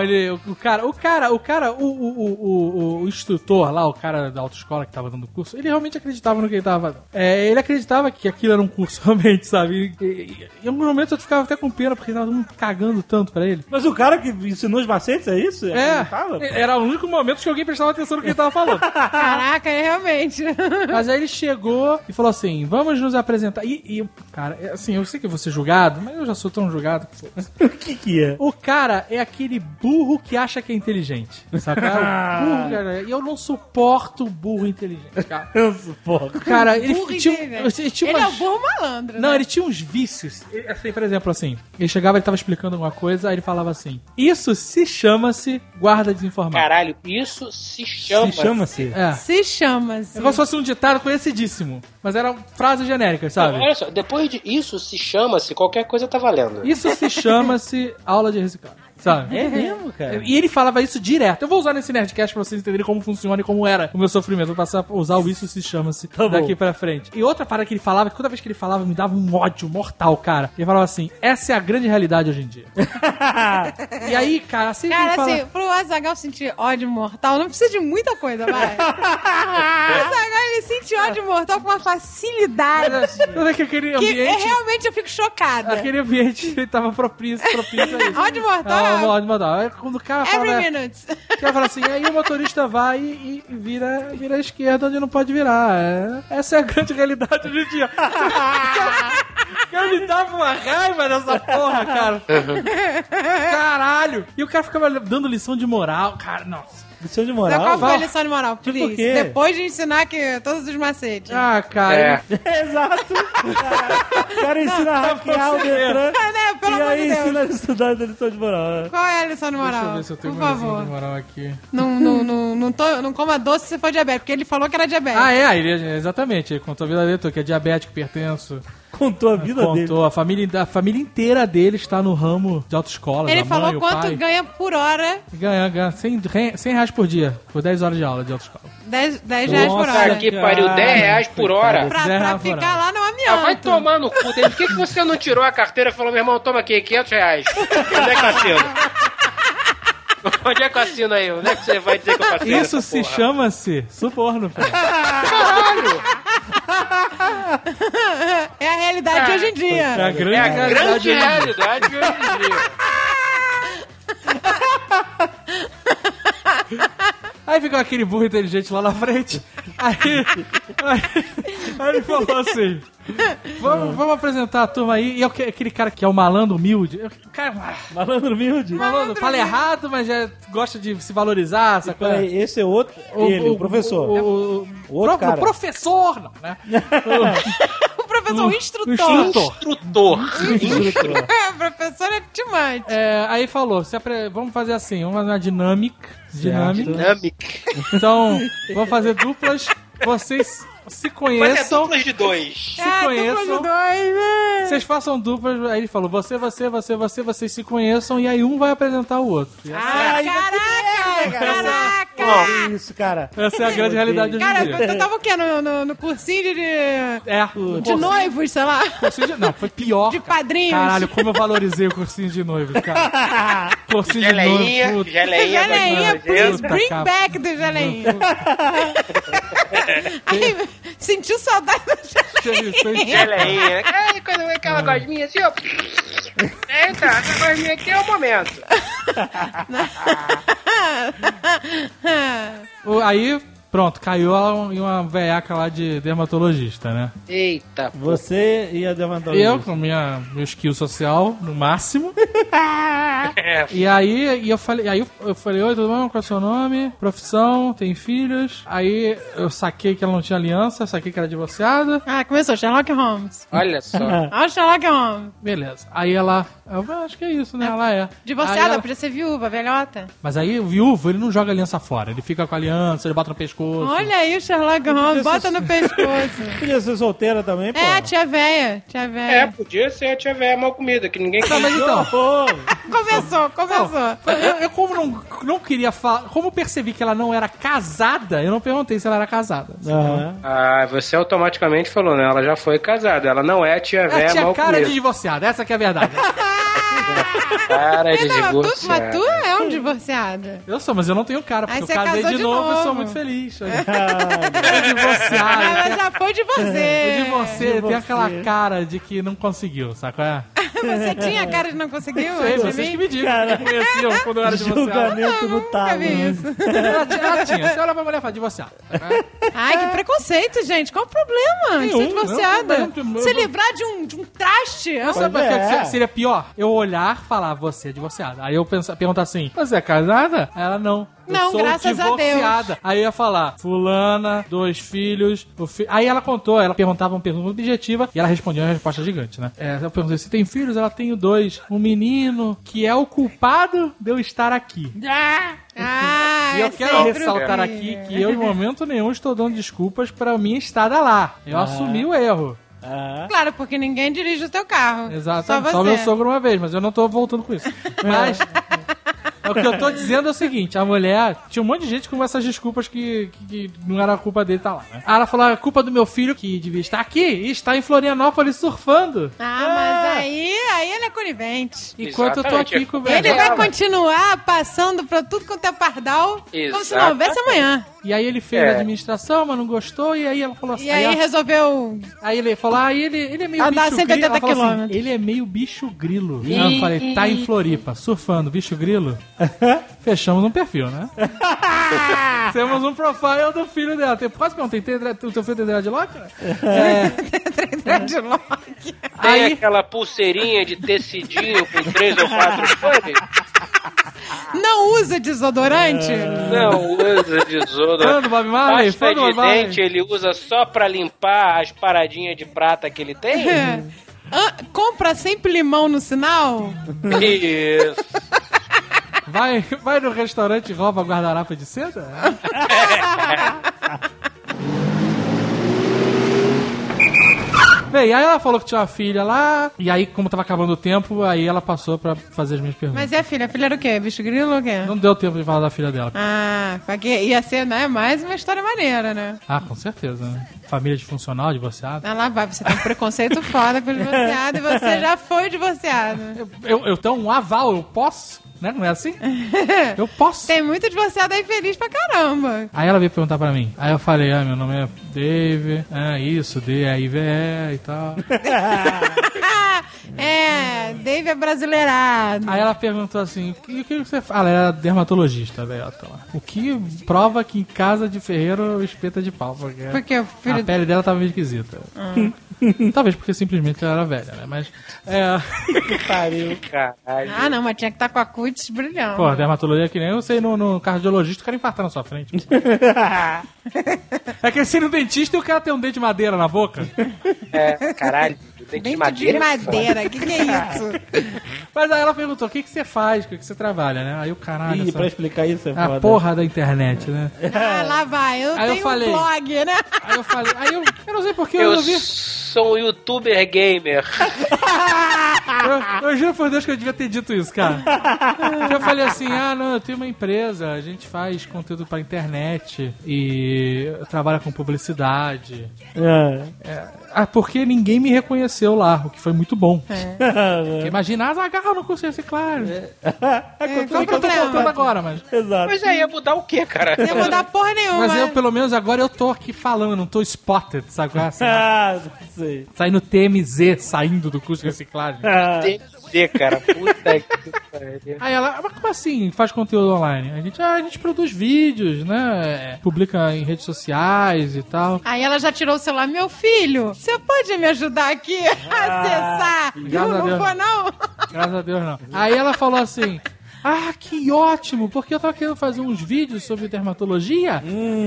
o instrutor lá, o cara da autoescola que tava dando curso, ele realmente acreditava no que ele tava fazendo. Ele acreditava que aquilo era um curso realmente, sabe? E em alguns momentos eu ficava até com pena, porque tava todo mundo cagando tanto pra ele. Mas o cara que ensinou os macetes, é isso? Era o único momento que alguém prestava atenção no que ele tava falando. Caraca, realmente. Mas aí ele chegou e falou assim, vamos nos apresentar. Cara, assim, eu sei que eu vou ser julgado, mas eu já sou tão julgado que... O que é? O cara é aquele burro que acha que é inteligente, sabe? O burro, cara. E eu não suporto burro inteligente, cara. Eu suporto. Cara, ele tinha ele é o burro malandro, Não, né? ele tinha uns vícios. Assim, por exemplo, assim, ele chegava, ele tava explicando alguma coisa, aí ele falava assim, isso se chama-se guarda desinformado. Caralho, isso se chama... Se chama-se? Se chama-se. É como se fosse um ditado conhecidíssimo, mas eram frases genéricas, sabe? Olha só, depois de isso se chama-se, qualquer coisa tá valendo. Isso se chama-se aula de reciclagem, sabe? É mesmo, cara? E ele falava isso direto. Eu vou usar nesse Nerdcast pra vocês entenderem como funciona e como era o meu sofrimento. Vou passar a usar o isso se chama-se daqui pra frente. E outra parada que ele falava, que toda vez que ele falava me dava um ódio mortal, cara. Ele falava assim, essa é a grande realidade hoje em dia. E aí, cara, assim que ele fala... assim, pro Azaghal sentir ódio mortal, não precisa de muita coisa, vai. O Azaghal, ele sente ódio mortal com uma facilidade. Toda que aquele ambiente... realmente eu fico chocada. Aquele ambiente ele tava propício a isso. Ódio mortal. Ódio mortal. Aí quando o cara fala... Every minute. O cara fala assim, aí o motorista vai e vira à esquerda onde não pode virar. Essa é a grande realidade hoje em dia. Cara, me dava uma raiva dessa porra, cara. Caralho. E o cara ficava dando lição de moral. Cara, nossa. Lição de moral? Qual foi a lição de moral? Tipo Please. o quê? Depois de ensinar todos os macetes. Ah, cara. Exato. O cara ensina a hackear o Detran. Pelo E amor aí de Deus. ensina a estudar da lição de moral. Qual é a lição de moral? Deixa eu ver se eu tenho por uma favor. lição de moral aqui. Não coma doce se for diabético, porque ele falou que era diabético. Exatamente. Ele contou a vida dele, que é diabético, hipertenso. Contou a vida dele. Contou. A família inteira dele está no ramo de autoescola. Ele da falou mãe, quanto o pai. ganha por hora. Ganha R$100 por dia, por 10 horas de aula de autoescola. 10 reais por Nossa, hora. que pariu, R$10 por hora. Pra ficar lá no amianto. Vai tomar no cu dele. Por que você não tirou a carteira e falou, meu irmão, toma aqui, R$500? Onde é que eu assino? Onde é que eu assino aí? Onde é que você vai dizer que eu passei? Isso se chama-se suborno, velho. Caralho! É a realidade de hoje em dia. É a grande realidade de hoje em dia. Aí ficou aquele burro inteligente lá na frente. Aí ele falou assim: vamos apresentar a turma aí. E aquele cara que é o malandro humilde. Malandro humilde? Malandro, fala errado, mas já gosta de se valorizar, essa coisa. Peraí, esse é outro. O professor. O outro cara. O professor, não, né? O professor instrutor. Instrutor. O professor é demais. Aí falou: vamos fazer assim, vamos fazer uma dinâmica. Então, vamos fazer duplas. Vocês se conheçam. Mas é duplas de 2. Se conheçam. Duplas de 2, né? Vocês façam duplas. Aí ele falou: vocês se conheçam e aí um vai apresentar o outro. Caraca! Isso, cara. Essa é a grande realidade hoje em Cara, dia. tu tava o quê? No cursinho de De noivos, sei lá. Não, foi pior. De padrinhos. Caralho, como eu valorizei o cursinho de noivos, cara. Cursinho de noivos. Geleinha, please puta, bring cara. back the geleinha. Aí, sentiu saudade da geleinha. Geleinha. Aí, quando vem aquela gosminha assim, ó. Eita, essa gosminha aqui é o momento. Aí, pronto, caiu em uma veiaca lá de dermatologista, né? Eita. Você e a dermatologista. Eu, com meu skill social, no máximo. E aí eu falei, oi, tudo bom? Qual é o seu nome? Profissão? Tem filhos? Aí eu saquei que ela não tinha aliança, saquei que era divorciada. Começou, Sherlock Holmes. Olha só. Olha o Sherlock Holmes. Beleza. Aí ela Eu acho que é isso, né? Ela é. Divorciada, podia ser viúva, velhota. Mas aí o viúvo, ele não joga a aliança fora. Ele fica com a aliança, ele bota no pescoço. Olha aí o Sherlock Holmes, bota no pescoço. Podia ser solteira também, pô. É, tia véia. Podia ser a tia véia mal comida, que ninguém quer. Mas então... Começou. Eu como não queria falar... Como eu percebi que ela não era casada, eu não perguntei se ela era casada. Você automaticamente falou, né? Ela já foi casada. Ela não é a tia véia mal comida. Ela tinha cara de divorciada, essa que é a verdade. Cara de divorciada. Mas tu é um divorciado. Eu sou, mas eu não tenho cara, porque aí eu casei de novo e sou muito feliz. Eu divorciado. Ela já foi de você. O de você tem aquela cara de que não conseguiu, sabe qual é? Você tinha cara de não conseguiu? Sei, vocês que me digam, que me conheciam quando eu era divorciado. Julgamento no talo. Ela tinha. Você olha pra mulher e fala, divorciado. Ai, que preconceito, gente. Qual o problema de ser divorciada? Se livrar de um traste. Não sabe o que seria pior? Eu olhar e falar, você é divorciada. Aí eu perguntar assim, você é casada? Ela, não. Não, sou graças divorciada. a Deus. Aí eu ia falar, fulana, 2 filhos. Aí ela contou, ela perguntava uma pergunta objetiva e ela respondia uma resposta gigante, né? Eu perguntei, você tem filhos? Ela, tenho 2. Um menino que é o culpado de eu estar aqui. E eu quero ressaltar aqui que eu, em momento nenhum, estou dando desculpas para minha estada lá. Eu assumi o erro. Claro, porque ninguém dirige o teu carro. Exato. Só Só meu sogro uma vez, mas eu não tô voltando com isso. Mas... O que eu tô dizendo é o seguinte, a mulher... Tinha um monte de gente com essas desculpas que não era culpa dele estar lá, né? Aí ela falou, é culpa do meu filho que devia estar aqui e está em Florianópolis surfando. Mas aí ele é conivente. Enquanto eu tô aqui com o velho. Ele vai continuar passando pra tudo quanto é pardal, como se não houvesse amanhã. E aí ele fez a administração, mas não gostou, e aí ela falou assim... E aí resolveu... Aí ele falou, ele é meio andar bicho 180 grilo. quilômetros. Assim, ele é meio bicho grilo. E eu falei, tá em Floripa, surfando, bicho grilo. Fechamos um perfil, né? Temos um profile do filho dela. Quase perguntei, o teu filho tem dreadlock? Tem dreadlock. Tem aquela pulseirinha de tecidinho com 3 ou 4 cores? Não usa desodorante? Não usa desodorante. Fã do Bob Marley? Pasta de dente ele usa só pra limpar as paradinhas de prata que ele tem? Compra sempre limão no sinal? Isso. Vai no restaurante e rouba guardanapo de seda? Bem, aí ela falou que tinha uma filha lá, e aí, como tava acabando o tempo, aí ela passou pra fazer as minhas perguntas. Mas e a filha? A filha era o quê? Bicho grilo ou o quê? Não deu tempo de falar da filha dela. Porque ia ser, né, mais uma história maneira, né? Com certeza, né? Família disfuncional, divorciada. Lá vai, você tem um preconceito foda com divorciado e você já foi divorciado. Eu tenho um aval, eu posso? Né? Não é assim? Eu posso. Tem muito divorciado aí feliz pra caramba. Aí ela veio perguntar pra mim. Aí eu falei, meu nome é Dave. Isso, D-A-I-V-E e tal. Dave é brasileirado. Aí ela perguntou assim, o que você fala? Ela é dermatologista, velho. O que prova que em casa de ferreiro espeta de pau? Porque o filho... a pele dela tava meio esquisita. Talvez porque simplesmente ela era velha, né? Mas, Que pariu, caralho. Não, mas tinha que estar com a cutis brilhando. Pô, dermatologia que nem eu sei no cardiologista, o cara infartar na sua frente. É que você ir no dentista e o cara tem um dente de madeira na boca. Caralho. Dente de madeira, que é isso? Mas aí ela perguntou, o que você faz, o que você trabalha, né? Aí o caralho... Pra explicar isso é foda. A porra da internet, né? Lá vai, eu tenho um blog, né? Aí eu falei, eu não sei porque eu vi... sou um youtuber gamer. Eu juro por Deus que eu devia ter dito isso, cara. Eu falei assim, eu tenho uma empresa, a gente faz conteúdo pra internet e trabalha com publicidade. Porque ninguém me reconheceu lá, o que foi muito bom. Imagina, Azaghal não conseguia ser claro. Só que eu tô contando agora, mas... Exato. Mas aí ia mudar o quê, cara? Não ia mudar porra nenhuma. Mas pelo menos agora eu tô aqui falando, não tô spotted, sabe? Sei. Saindo TMZ, saindo do curso de reciclagem. TMZ, cara. Puta que pariu. Aí ela, mas como assim faz conteúdo online? A gente produz vídeos, né? Publica em redes sociais e tal. Aí ela já tirou o celular. Meu filho, você pode me ajudar aqui a acessar? Graças a Deus. Não? Graças a Deus, não. Aí ela falou assim... Ah, que ótimo, porque eu tava querendo fazer uns vídeos sobre dermatologia.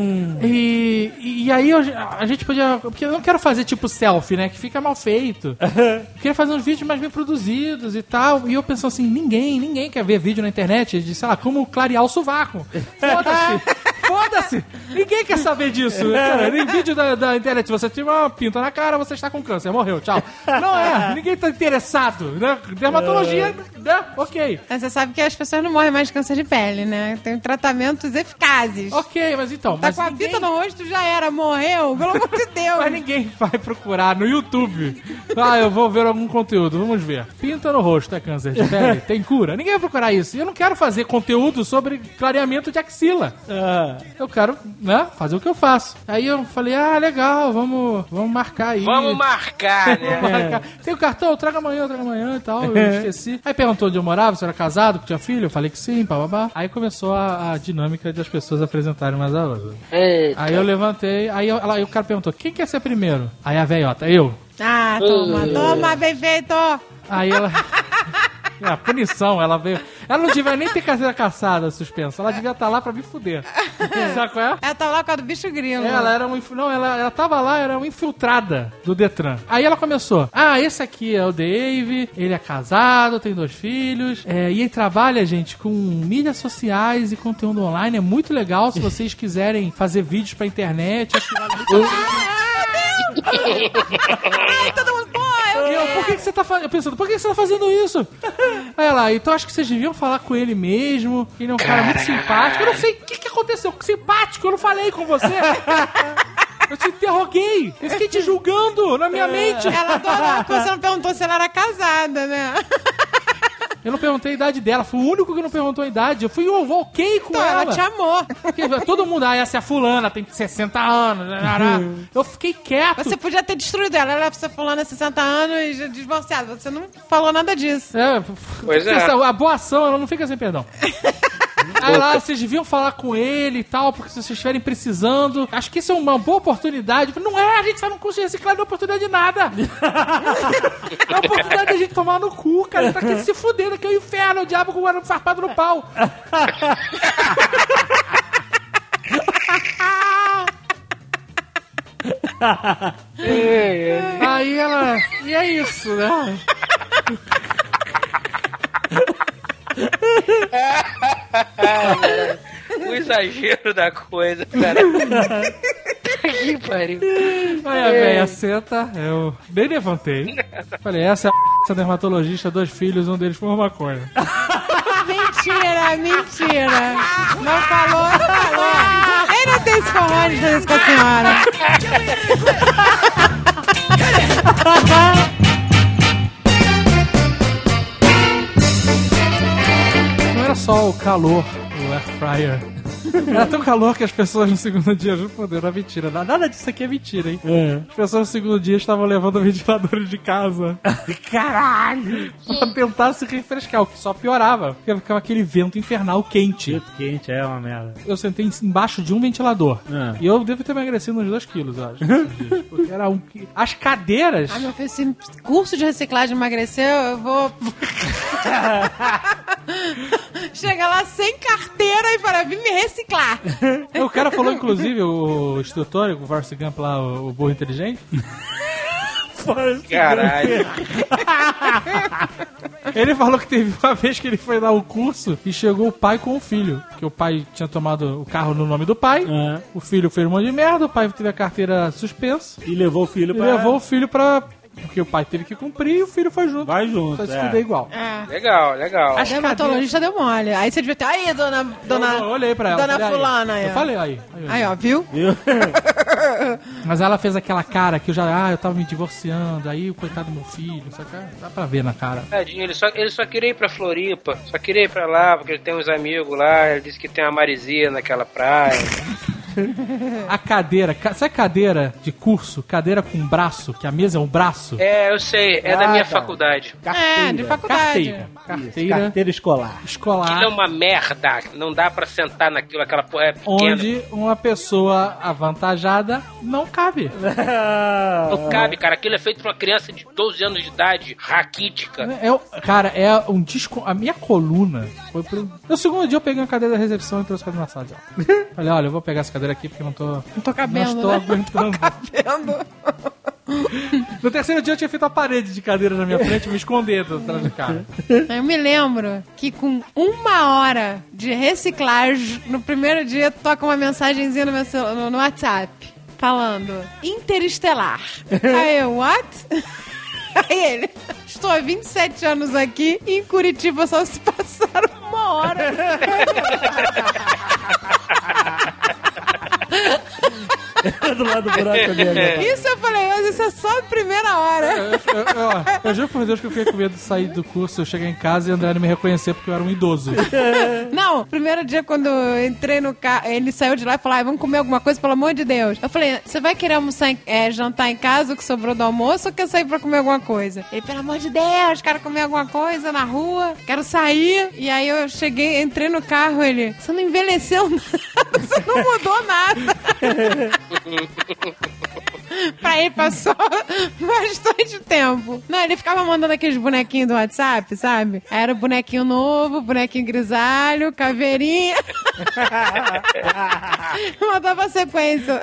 E aí a gente podia... Porque eu não quero fazer tipo selfie, né? Que fica mal feito. Eu queria fazer uns vídeos mais bem produzidos e tal. E eu pensando assim, ninguém quer ver vídeo na internet de, sei lá, como clarear o sovaco. Foda-se! Ninguém quer saber disso. Cara, nem vídeo da internet. Você tiver uma pinta na cara, você está com câncer. Morreu, tchau. Não é, ninguém tá interessado, né? Dermatologia, né? Ok. Mas você sabe que as pessoas não morrem mais de câncer de pele, né? Tem tratamentos eficazes. Ok, mas então... Tá com a pinta no rosto, já era. Morreu, pelo amor de Deus. Mas ninguém vai procurar no YouTube. Ah, eu vou ver algum conteúdo, vamos ver. Pinta no rosto é câncer de pele? Tem cura? Ninguém vai procurar isso. E eu não quero fazer conteúdo sobre clareamento de axila. Eu quero, né, fazer o que eu faço. Aí eu falei, legal, vamos marcar aí. Vamos marcar, né? Tem o cartão? Traga amanhã e tal. Eu esqueci. Aí perguntou onde eu morava, se eu era casado, que tinha filho. Eu falei que sim, bababá. Aí começou a dinâmica de as pessoas apresentarem umas a outras. Eita. Aí eu levantei, aí o cara perguntou, quem quer ser primeiro? Aí a velhota, eu. Ah, toma, bem feito. Aí ela... A punição, ela veio... Ela não devia nem ter carteira caçada suspensa. Ela devia estar lá pra me fuder. Sabe qual é? Ela tava lá por causa do bicho grilo. Ela era ela tava lá, era uma infiltrada do Detran. Aí ela começou. Esse aqui é o Dave, ele é casado, tem 2 filhos, e ele trabalha, gente, com mídias sociais e conteúdo online. É muito legal se vocês quiserem fazer vídeos pra internet. Acho que vale muito Ai, todo mundo, por que você tá fazendo? Pensando, por que você tá fazendo isso? Aí ela, então acho que vocês deviam falar com ele mesmo. Ele é um cara muito simpático. Eu não sei o que aconteceu. Simpático, eu não falei com você. Eu te interroguei. Eu fiquei te julgando na minha mente. Ela adorou que você não perguntou se ela era casada, né? Eu não perguntei a idade dela, fui o único que não perguntou a idade. Eu fui ok com ela. Ela te amou. Porque todo mundo, essa é a fulana, tem 60 anos. Eu fiquei quieto. Você podia ter destruído ela. Ela é essa fulana, 60 anos e divorciada. Você não falou nada disso. Pois é. A boa ação, ela não fica sem perdão. Aí lá, vocês deviam falar com ele e tal, porque se vocês estiverem precisando, acho que isso é uma boa oportunidade. Não é, a gente tá no curso de reciclagem, não é oportunidade de nada. É a oportunidade de a gente tomar no cu, cara. Tá aqui se fudendo, aqui é o inferno, o diabo com o arame farpado no pau. Aí ela... E é isso, né? O exagero da coisa, cara. Que pariu. Aí a véia senta, eu nem levantei. Falei, essa dermatologista, 2 filhos, um deles fuma maconha. Mentira. Não falou. Ele não tem esse forró de fazer isso com a senhora. Não era só o calor, o air fryer. Era tão calor que as pessoas no segundo dia, juro por Deus, era mentira. Nada disso aqui é mentira, hein? As pessoas no segundo dia estavam levando ventiladores de casa. Caralho! Pra tentar se refrescar, o que só piorava. Porque ficava aquele vento infernal quente. Vento quente, é uma merda. Eu sentei embaixo de um ventilador. E eu devo ter emagrecido uns 2 quilos, eu acho. Porque era as cadeiras... Meu filho, esse curso de reciclagem emagreceu, eu vou... Chega lá sem carteira e para vir me reciclar. O cara falou, inclusive, o instrutor, o Forrest Gump lá, o burro inteligente. Caralho. Ele falou que teve uma vez que ele foi dar o curso e chegou o pai com o filho. Que o pai tinha tomado o carro no nome do pai. O filho fez um monte de merda, o pai teve a carteira suspensa. E levou o filho pra... Porque o pai teve que cumprir e o filho foi junto. Vai junto, Vai se fuder igual. Legal. A dermatologista deu mole. Aí você devia ter... Aí, dona... Eu olhei pra ela. Dona fulana aí. Eu falei aí. Aí, ó, viu? Mas ela fez aquela cara que eu tava me divorciando. Aí o coitado do meu filho. Dá pra ver na cara. Tadinho, ele só queria ir pra Floripa. Só queria ir pra lá, porque ele tem uns amigos lá. Ele disse que tem uma marisia naquela praia. A cadeira, sabe cadeira de curso? Cadeira com braço, que a mesa é um braço? É, eu sei, é da minha faculdade. É, de faculdade. Carteira escolar. Aquilo é uma merda, não dá pra sentar naquilo, aquela porra é pequena. Onde uma pessoa avantajada não cabe. Não cabe, cara, aquilo é feito pra uma criança de 12 anos de idade, raquítica. Cara, é um disco. A minha coluna foi pro. No segundo dia eu peguei uma cadeira da recepção e trouxe pra na sala de aula. Falei, olha, eu vou pegar essa cadeira aqui porque eu não tô cabendo. Não estou aguentando. Não tô cabendo. No terceiro dia eu tinha feito a parede de cadeira na minha frente, me escondendo atrás do cara. Eu me lembro que com 1 hora de reciclagem, no primeiro dia toca uma mensagenzinha no WhatsApp, falando Interestelar. Aí eu, what? Aí ele, estou há 27 anos aqui e em Curitiba só se passaram 1 hora. Do lado do buraco dele. Isso eu falei, mas isso é só a primeira hora. Eu juro por Deus que eu fiquei com medo de sair do curso, eu chegar em casa e André não me reconhecer porque eu era um idoso. Não, primeiro dia quando eu entrei no carro, ele saiu de lá e falou, vamos comer alguma coisa, pelo amor de Deus. Eu falei, você vai querer almoçar, jantar em casa, o que sobrou do almoço, ou quer sair pra comer alguma coisa? Ele, pelo amor de Deus, quero comer alguma coisa na rua, quero sair. E aí eu cheguei, entrei no carro, ele, você não envelheceu nada, você não mudou nada. Pra ele passou bastante tempo. Não, ele ficava mandando aqueles bonequinhos do WhatsApp, sabe? Era o bonequinho novo, bonequinho grisalho, caveirinha. Mandava sequência.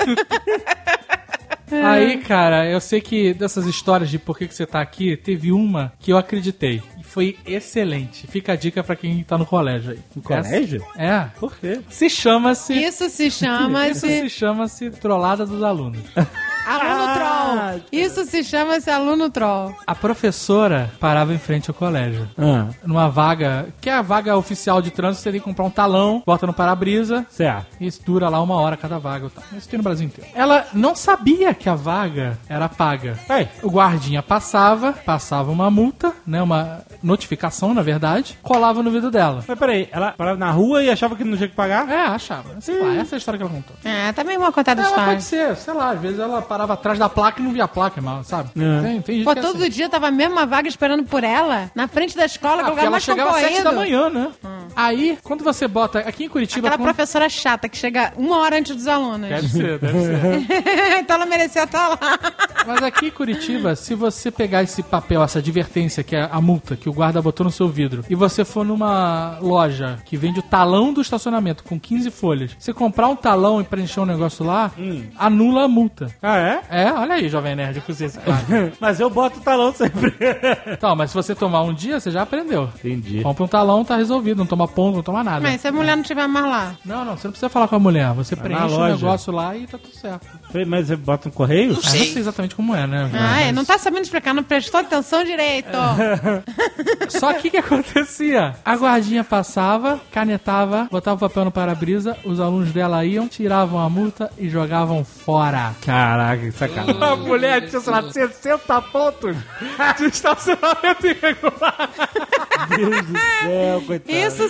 Aí, cara, eu sei que dessas histórias de por que você tá aqui, teve uma que eu acreditei. E foi excelente. Fica a dica pra quem tá no colégio aí. No colégio? É. Por quê? Isso se chama-se trollada dos alunos. Aluno troll. Isso se chama-se aluno troll. A professora parava em frente ao colégio. Numa vaga, que é a vaga oficial de trânsito, você tem que comprar um talão, bota no para-brisa. Certo. E isso dura lá 1 hora cada vaga. Isso tem no Brasil inteiro. Ela não sabia que a vaga era paga. O guardinha passava uma multa, né? Uma notificação, na verdade, colava no vidro dela. Mas peraí, ela parava na rua e achava que não tinha que pagar? É, achava. Sei lá, essa é a história que ela contou. Também uma contada história. Pode ser, sei lá, às vezes ela parava atrás da placa e não via a placa, mal, sabe? Tem gente Pô, que é todo assim. dia tava a mesma vaga esperando por ela, na frente da escola, que lugar mais chegava às 7 concorrido. da manhã, né? Aí, quando você bota aqui em Curitiba... Aquela professora chata que chega 1 hora antes dos alunos. Deve ser. Então ela merecia estar lá. Mas aqui em Curitiba, se você pegar esse papel, essa advertência, que é a multa que o guarda botou no seu vidro, e você for numa loja que vende o talão do estacionamento com 15 folhas, você comprar um talão e preencher um negócio lá, anula a multa. Ah, é? É, olha aí, jovem nerd, com esse claro. Mas eu boto o talão sempre. Então, mas se você tomar um dia, você já aprendeu. Entendi. Compra um talão, tá resolvido, não toma ponto, não toma nada. Mas se a mulher não tiver mais lá? Não, você não precisa falar com a mulher, você preenche o negócio lá e tá tudo certo. Mas você bota no correio? Eu não sei exatamente como é, né? Mas... não tá sabendo explicar, não prestou atenção direito. Só que o que acontecia? A guardinha passava, canetava, botava o papel no para-brisa, os alunos dela iam, tiravam a multa e jogavam fora. Caraca, que sacanagem. A mulher tinha, sei lá, 60 pontos de estacionamento irregular. Deus do céu, coitado.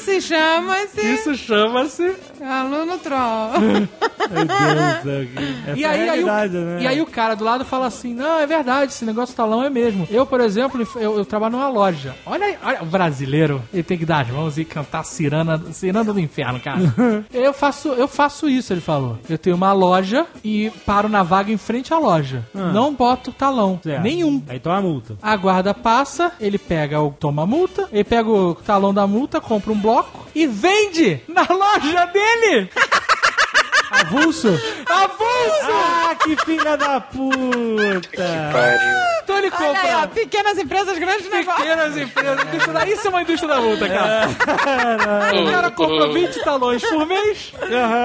Isso chama-se aluno troll. Meu Deus do céu. E aí o cara do lado fala assim, não, é verdade, esse negócio talão é mesmo. Eu, por exemplo, eu trabalho numa loja. Olha aí, o brasileiro, ele tem que dar as mãos e cantar ciranda do inferno, cara. Eu faço isso, ele falou. Eu tenho uma loja e paro na vaga em frente à loja. Não boto talão. Certo. Nenhum. Aí toma a multa. A guarda passa, ele toma a multa, ele pega o talão da multa, compra um bloco e vende na loja dele! Avulso? Avulso! Ah, que filha da puta! Que pariu. Então ele compra... Olha aí, pequenas empresas, grandes negócios. Pequenas empresas. Isso é uma indústria da multa, cara. O cara compra 20 talões por mês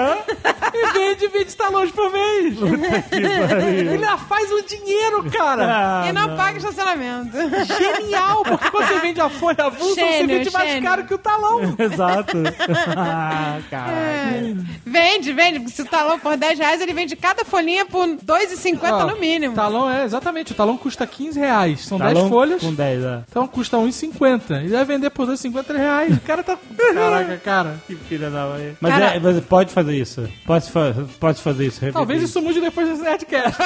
e vende 20 talões por mês. Ele faz um dinheiro, cara. E não paga estacionamento. Genial, porque quando você vende a folha avulsa, você vende mais caro que o talão. Exato. Ah, caralho. Vende. Porque se o talão for R$10, ele vende cada folhinha por R$2,50 no mínimo. Talão exatamente. O talão custa R$15. São 10 folhas. Com 10, Então custa R$1,50. E vai vender por R$2,50 R$1. O cara tá... Caraca, cara. Que filha da mãe. Mas pode fazer isso. Pode fazer isso. Talvez isso mude depois desse Nerdcast.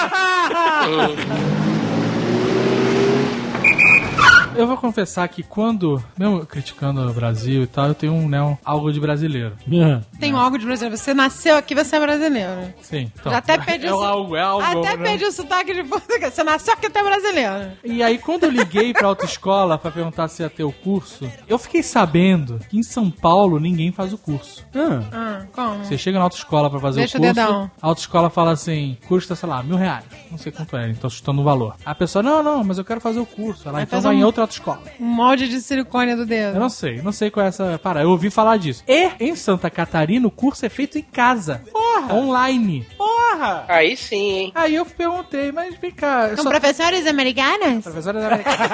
Eu vou confessar que quando, mesmo criticando o Brasil e tal, eu tenho algo de brasileiro. Tem algo de brasileiro. Você nasceu aqui, você é brasileiro. Sim. Então, já até perdi algo. Até perdi o sotaque de português. Você nasceu aqui, você é brasileiro. E aí, quando eu liguei pra autoescola pra perguntar se ia ter o curso, eu fiquei sabendo que em São Paulo ninguém faz o curso. Como? Você chega na autoescola pra fazer Deixa o curso, dedão. a autoescola fala assim, custa, sei lá, R$1.000. Não sei quanto é, então chutando o valor. A pessoa, não, mas eu quero fazer o curso. Ela, então vai em outra autoescola. Um molde de silicone do dedo. Eu não sei qual é essa... Eu ouvi falar disso. E em Santa Catarina o curso é feito em casa. Porra! Online. Porra! Aí sim, hein? Aí eu perguntei, mas vem cá... São professores americanos? Professores americanos.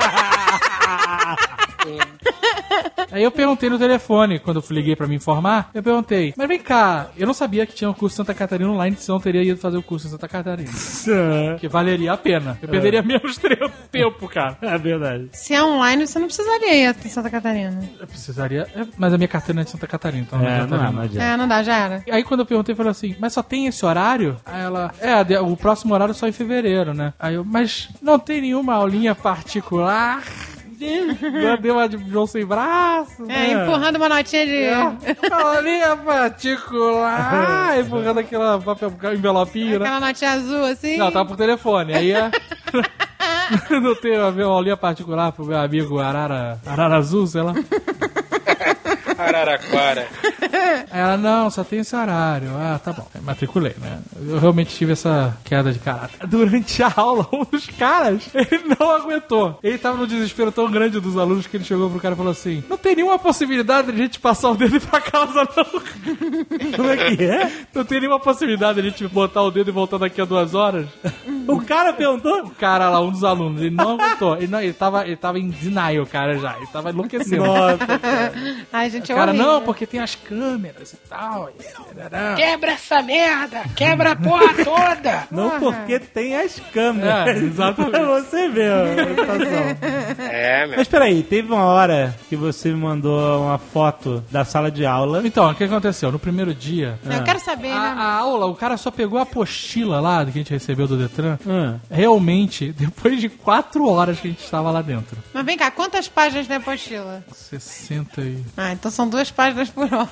Aí eu perguntei no telefone, quando eu liguei pra me informar, eu perguntei, mas vem cá, eu não sabia que tinha um curso em Santa Catarina online, senão eu teria ido fazer o curso em Santa Catarina. Que valeria a pena. Eu perderia menos tempo, cara. É verdade. Se é online, você não precisaria ir até Santa Catarina. Eu precisaria, mas a minha carteira é de Santa Catarina, então não adianta. Não dá, já era. Aí quando eu perguntei, falou assim, mas só tem esse horário? Aí ela, o próximo horário é só em fevereiro, né? Aí eu, mas não tem nenhuma aulinha particular? Deu uma de João sem braço. Empurrando uma notinha de... Aulinha particular. Empurrando aquela papel envelopinho, né? Aquela notinha azul, assim. Não, tava por telefone. Aí não tem uma aulinha particular pro meu amigo Arara Azul, sei lá. Araraquara. Ela, não, só tem esse horário. Ah, tá bom. Matriculei, né? Eu realmente tive essa queda de caráter. Durante a aula, um dos caras, ele não aguentou. Ele tava num desespero tão grande dos alunos que ele chegou pro cara e falou assim, não tem nenhuma possibilidade de a gente passar o dedo e ir pra casa, não. Como é que é? Não tem nenhuma possibilidade de a gente botar o dedo e voltar daqui a 2 horas? O cara perguntou? O cara lá, um dos alunos, ele não aguentou. Ele tava em denial, cara, já. Ele tava enlouquecendo. Nossa, cara. Ai, gente, cara, não, porque tem as câmeras e tal. Quebra essa merda! Quebra a porra toda! Não, porque tem as câmeras. Exatamente. Pra você ver a situação. Meu. Mas peraí, teve uma hora que você me mandou uma foto da sala de aula. Então, o que aconteceu? No primeiro dia... Eu quero saber, né? A aula, o cara só pegou a apostila lá que a gente recebeu do Detran. Realmente, depois de 4 horas que a gente estava lá dentro. Mas vem cá, quantas páginas tem a apostila? 60 e... Então são 2 páginas por hora.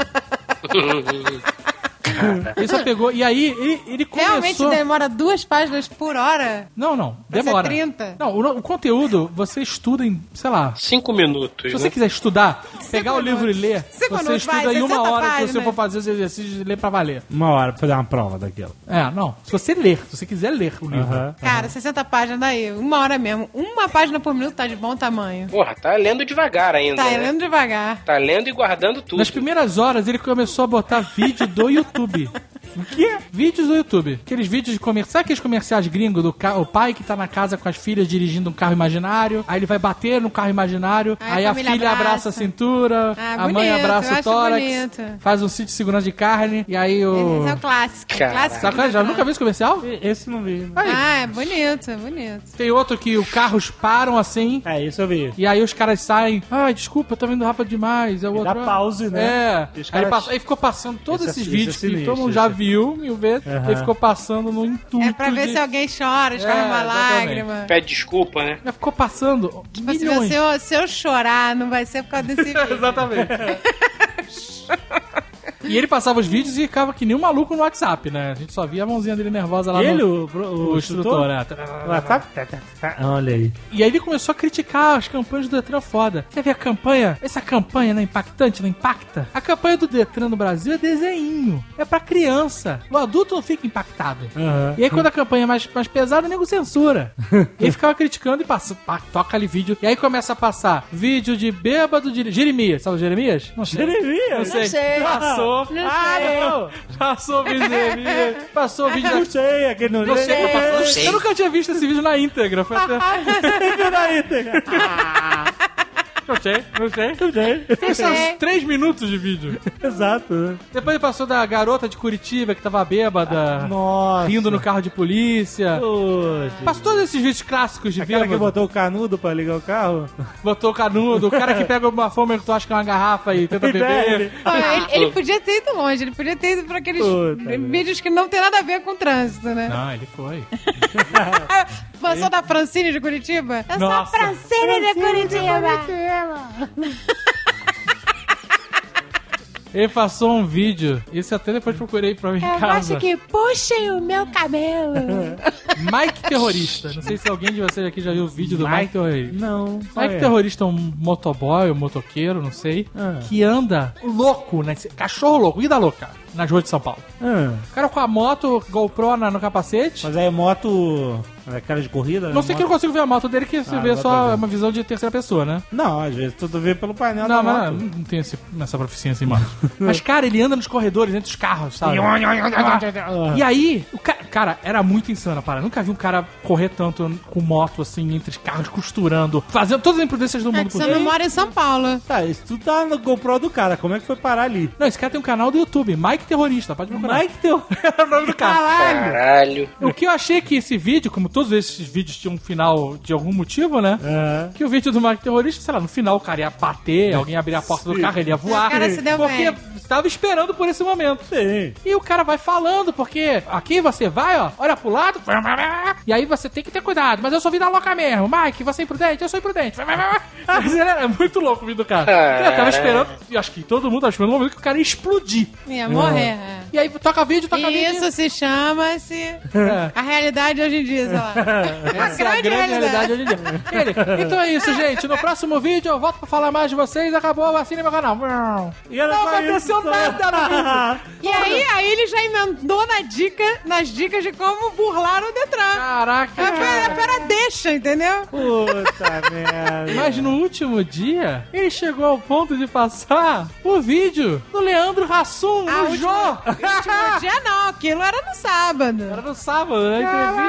Ele só pegou, e aí ele começou... Realmente demora 2 páginas por hora? Não, Vai demora. ser 30? Não, o conteúdo você estuda em, sei lá... 5 minutos, Se você quiser estudar, pegar o livro e ler, 5 você minutos, estuda vai, em 1 hora, páginas. se você for fazer os exercícios e ler pra valer. 1 hora pra fazer uma prova daquela. Não. Se você ler, se você quiser ler o livro. Cara, 60 páginas daí, 1 hora mesmo. 1 página por minuto tá de bom tamanho. Porra, tá lendo devagar ainda, Tá né? lendo devagar. Tá lendo e guardando tudo. Nas primeiras horas, ele começou a botar vídeo do YouTube. O quê? Vídeos do YouTube. Aqueles vídeos de comercial. Sabe aqueles comerciais gringos do o pai que tá na casa com as filhas dirigindo um carro imaginário? Aí ele vai bater no carro imaginário. Aí a filha abraça a cintura. A mãe abraça o tórax. Bonito. Faz um cinto de segurança de carne. E aí o... Esse é o clássico. Caraca. Sabe, já nunca viu esse comercial? Esse não vi. Aí. É bonito, é bonito. Tem outro que os carros param assim. Isso eu vi. E aí os caras saem. Ai, desculpa, eu tô vendo rápido demais. É o outro. Dá pause, né? É. Os caras... Aí ficou passando todos Esse esses é vídeos sinistro, que todo mundo já esse. viu 1000 vezes. Ele ficou passando no intuito. É pra ver se alguém chora, escorre uma lágrima. Pede desculpa, né? Ela ficou passando Tipo, milhões. se eu chorar, não vai ser por causa desse vídeo. Exatamente. E ele passava os vídeos e ficava que nem um maluco no WhatsApp, né? A gente só via a mãozinha dele nervosa lá Ele, no... o instrutor, né? Olha aí. E aí ele começou a criticar as campanhas do Detran foda. Quer ver a campanha? Essa campanha não é impactante, não impacta? A campanha do Detran no Brasil é desenho. É pra criança. O adulto não fica impactado. E aí quando a campanha é mais pesada, o nego censura. E ele ficava criticando e passa, toca ali vídeo. E aí começa a passar vídeo de bêbado de Jeremias. Sabe o Jeremias? Não sei. Jeremias? Não sei. Passou. Não. Passou o vídeo de Jeremias. Passou o vídeo Não sei, aquele não sei. passou. Eu nunca tinha visto esse vídeo na íntegra. Foi até... Na íntegra. Não sei. Tem esses 3 minutos de vídeo. Exato, né? Depois ele passou da garota de Curitiba que tava bêbada, rindo no carro de polícia. Poxa. Passou todos esses vídeos clássicos de Aquela bêbado. que botou o canudo pra ligar o carro? Botou o canudo, o cara que pega uma fome que tu acha que é uma garrafa e tenta beber. Ele podia ter ido longe, ele podia ter ido pra aqueles vídeos que não tem nada a ver com trânsito, né? Não, ele foi. Passou da Francine de Curitiba? Eu sou a Nossa. Francine de Curitiba. Ele passou um vídeo, isso até depois procurei pra mim em casa. Acho que puxem o meu cabelo. Mike Terrorista. Não sei se alguém de vocês aqui já viu o vídeo do Mike Terrorista. Não. Mike Terrorista é um motoboy, um motoqueiro, não sei, que anda louco, né? Cachorro louco, vida louca, nas ruas de São Paulo. O cara com a moto, GoPro no capacete. Mas aí é moto... É cara de corrida? Não sei que eu consigo ver a moto dele, que você vê só uma visão de terceira pessoa, né? Não, às vezes tu vê pelo painel Não, da mas moto. não tem essa proficiência em moto. Mas, cara, ele anda nos corredores, entre os carros, sabe? E aí, o cara, era muito insano a parada. Nunca vi um cara correr tanto com moto, assim, entre os carros, costurando, fazendo todas as imprudências do mundo Você não mora em São Paulo. Tá, isso tudo tá no GoPro do cara. Como é que foi parar ali? Não, esse cara tem um canal do YouTube, Mike Terrorista, pode procurar. Mike teu... É o nome do cara. Caralho. O que eu achei que esse vídeo, como todos esses vídeos tinham um final de algum motivo, né? Que o vídeo do Mike Terrorista, sei lá, no final o cara ia bater, alguém ia abrir a porta do carro, ele ia voar. O cara se deu porque bem. estava esperando por esse momento. Sim. E o cara vai falando, porque aqui você vai, ó, olha pro lado, e aí você tem que ter cuidado, mas eu sou vida louca mesmo. Mike, você é imprudente? Eu sou imprudente. Mas é muito louco o vídeo do cara. Eu tava esperando, e acho que todo mundo tava esperando o momento que o cara ia explodir. Ia morrer. E aí toca vídeo. Isso se chama-se a realidade hoje em dia, sei lá. Essa é a grande realidade hoje em dia. Então é isso, gente. No próximo vídeo eu volto pra falar mais de vocês. Acabou a vacina no meu canal. Não aconteceu nada no vídeo. E aí ele já emendou nas dicas de como burlar o Detran. Caraca. Era deixa, entendeu? Puta merda. Mas no último dia, ele chegou ao ponto de passar o vídeo do Leandro Hassum, o Jô. Último dia não, aquilo era no sábado. Era no sábado, né?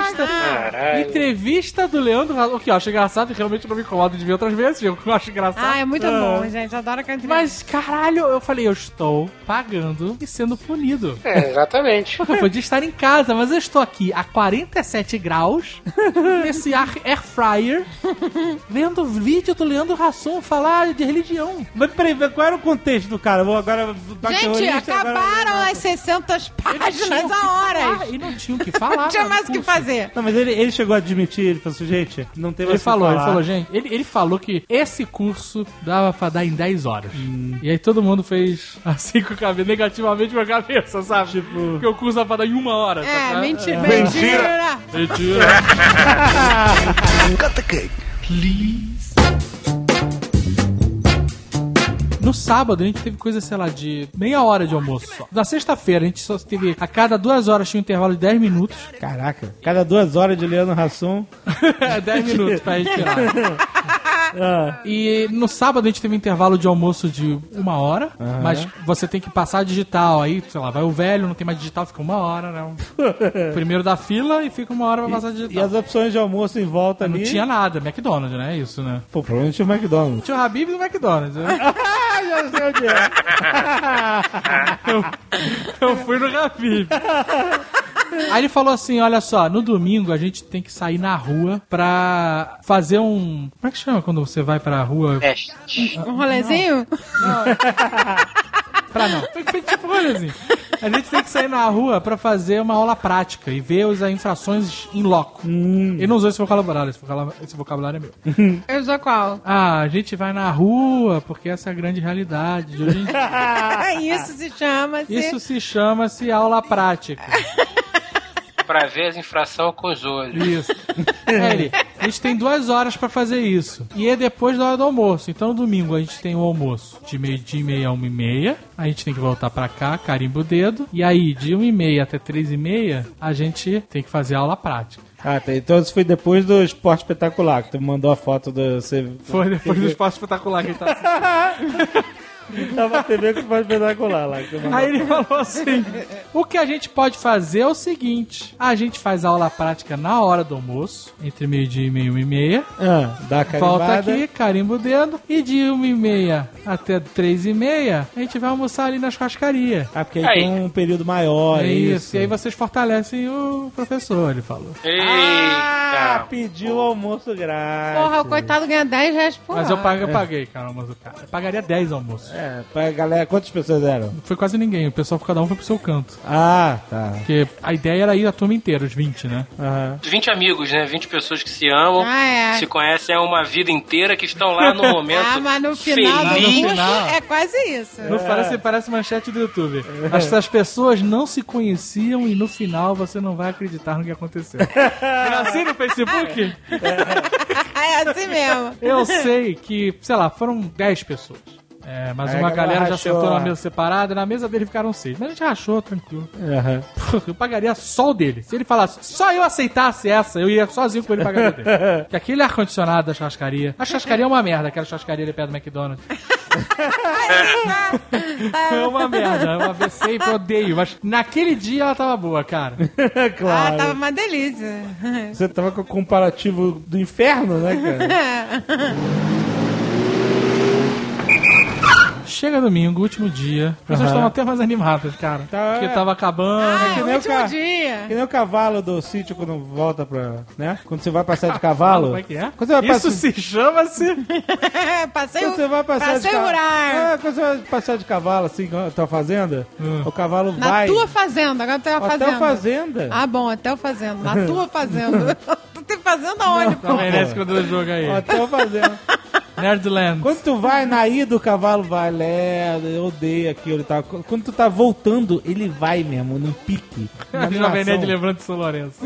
Entrevista do Leandro Hassum. O que eu acho engraçado, realmente não me incomoda de ver outras vezes. Eu acho engraçado. É muito bom, gente. Adoro aquela entrevista. Mas, caralho, eu falei, eu estou pagando e sendo punido. Exatamente. Porque eu podia estar em casa, mas eu estou aqui a 47 graus, nesse air fryer, vendo vídeo do Leandro Hassum falar de religião. Mas peraí, qual era o contexto do cara? Vou agora... Gente, acabaram as 600 páginas a horas. E não tinha o que falar. Não tinha mais o que fazer. Não, mas ele chegou a admitir, ele falou assim, gente, não tem mais Ele falou, gente, ele falou que esse curso dava pra dar em 10 horas. E aí todo mundo fez assim com a cabeça, negativamente com a cabeça, sabe? Tipo, porque o curso dava pra dar em 1 hora. Mentira. Cut the cake, please. No sábado, a gente teve coisa, sei lá, de meia hora de almoço só. Na sexta-feira, a gente só teve... A cada 2 horas tinha um intervalo de 10 minutos. Caraca, cada 2 horas de Leandro Hassum. 10 minutos pra gente tirar. E no sábado a gente teve um intervalo de almoço de 1 hora, mas você tem que passar digital. Aí, sei lá, vai o velho, não tem mais digital, fica 1 hora, né? Primeiro da fila e fica 1 hora pra passar digital. E as opções de almoço em volta ali? Não tinha nada, McDonald's, né? Isso, né? Pô, provavelmente tinha o McDonald's. Tinha o Habib do McDonald's, né? Já sei onde é. Eu fui no Habib. Aí ele falou assim, olha só, no domingo a gente tem que sair na rua pra fazer um... Como é que chama quando você vai pra rua? Um rolezinho? Não. Foi tipo um rolezinho. A gente tem que sair na rua pra fazer uma aula prática e ver as infrações em loco. Ele não usou esse vocabulário, esse vocabulário é meu. Eu usou qual? A gente vai na rua porque essa é a grande realidade de hoje em dia. Isso se chama-se aula prática. Pra ver as infrações com os olhos. Isso. A gente tem 2 horas pra fazer isso. E é depois da hora do almoço. Então, no domingo, a gente tem o almoço de 12:30 a 1:30. A gente tem que voltar pra cá, carimba o dedo. E aí, de 1:30 até 3:30, a gente tem que fazer aula prática. Ah, tá. Então isso foi depois do Esporte Espetacular, que tu mandou a foto do... Foi depois do Esporte Espetacular que a gente tá assistindo. Tava TV que pode pedagolar lá. Aí ele falou assim, o que a gente pode fazer é o seguinte, a gente faz aula prática na hora do almoço, entre meio-dia e 1h30. Dá a carimbada. Volta aqui, carimba o dedo, e de 1h30 até 3h30, a gente vai almoçar ali na churrascaria. Porque aí tem um período maior. É isso. E aí vocês fortalecem o professor, ele falou. Eita! Pediu o almoço grátis. Porra, o coitado ganha 10 reais por Mas hora. eu paguei, cara, o almoço do cara. Eu pagaria 10 almoços. Pra galera, quantas pessoas eram? Não foi quase ninguém, o pessoal, cada um foi pro seu canto. Tá. Porque a ideia era ir a turma inteira, os 20, né? 20 amigos, né? 20 pessoas que se amam, se conhecem há uma vida inteira, que estão lá no momento mas no final do feliz. curso é quase isso. Parece manchete do YouTube. Essas pessoas não se conheciam e no final você não vai acreditar no que aconteceu. É assim no Facebook? É assim mesmo. Eu sei que, sei lá, foram 10 pessoas. Mas uma galera já sentou na mesa separada, e na mesa dele ficaram 6. Mas a gente rachou, tranquilo. Eu pagaria só o dele. Se ele falasse, só eu aceitasse essa, eu ia sozinho com ele pagar o dele. Porque aquele ar-condicionado da churrascaria. A churrascaria é uma merda, aquela churrascaria ali perto do McDonald's. É uma merda, eu sempre odeio. Mas naquele dia ela tava boa, cara. Claro. Tava uma delícia. Você tava com o comparativo do inferno, né, cara? Chega domingo, último dia. As pessoas estão até mais animadas, cara. Porque tava acabando. Que nem último dia. Que nem o cavalo do sítio quando volta pra... né? Quando você vai passear de cavalo. Como é que é? Quando você vai Isso se chama-se... Passeio, quando você vai passear passeio rural. quando você vai passear de cavalo, assim, na tua fazenda, o cavalo vai... Na tua fazenda, agora tem uma fazenda. Até fazenda. Ah, bom, até o fazenda. Na tua fazenda. Tu tem fazenda onde, pô? Não merece quando eu jogo aí. Até o fazenda. Nerdland. Quando tu vai na ida, o cavalo vai lerdo, eu odeio aquilo e tal. Quando tu tá voltando, ele vai mesmo, num pique. Jovem Nerd lembrando de São Lourenço.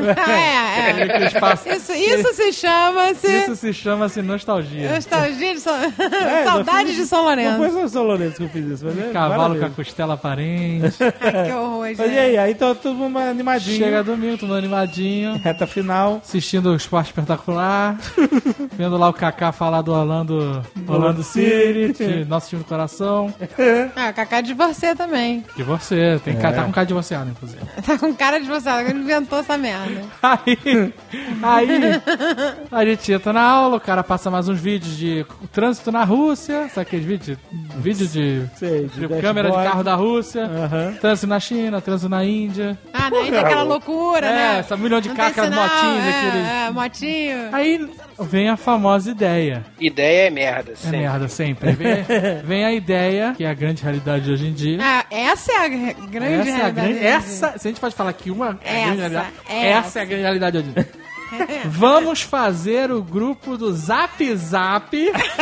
Isso se chama-se... Isso se chama-se nostalgia. Nostalgia de saudade de São Lourenço. Não foi só São Lourenço que eu fiz isso. Mas Cavalo com a costela aparente. Que horror, gente. Mas e aí tá todo mundo animadinho. Chega domingo, todo mundo animadinho. Reta final. Assistindo o Esporte Espetacular. Vendo lá o Kaká falar do Orlando City, nosso time do coração. O Kaká é de você também. De você, tem tá com cara de divorciado, inclusive. Tá com cara de divorciado, ele inventou essa merda. Aí a gente entra na aula, o cara passa mais uns vídeos de trânsito na Rússia, sabe aqueles vídeos? Vídeo de câmera de carro da Rússia, trânsito na China, trânsito na Índia. Na Índia é aquela loucura, né? Essa milhão de carros, aquelas motinhas, motinho. Aí vem a famosa ideia. Ideia é merda, sempre. É merda, sempre. Vem a ideia, que é a grande realidade de hoje em dia. Essa é a grande realidade. Se a gente pode falar que uma é a grande realidade, essa é a grande realidade hoje em dia. Vamos fazer o grupo do Zap Zap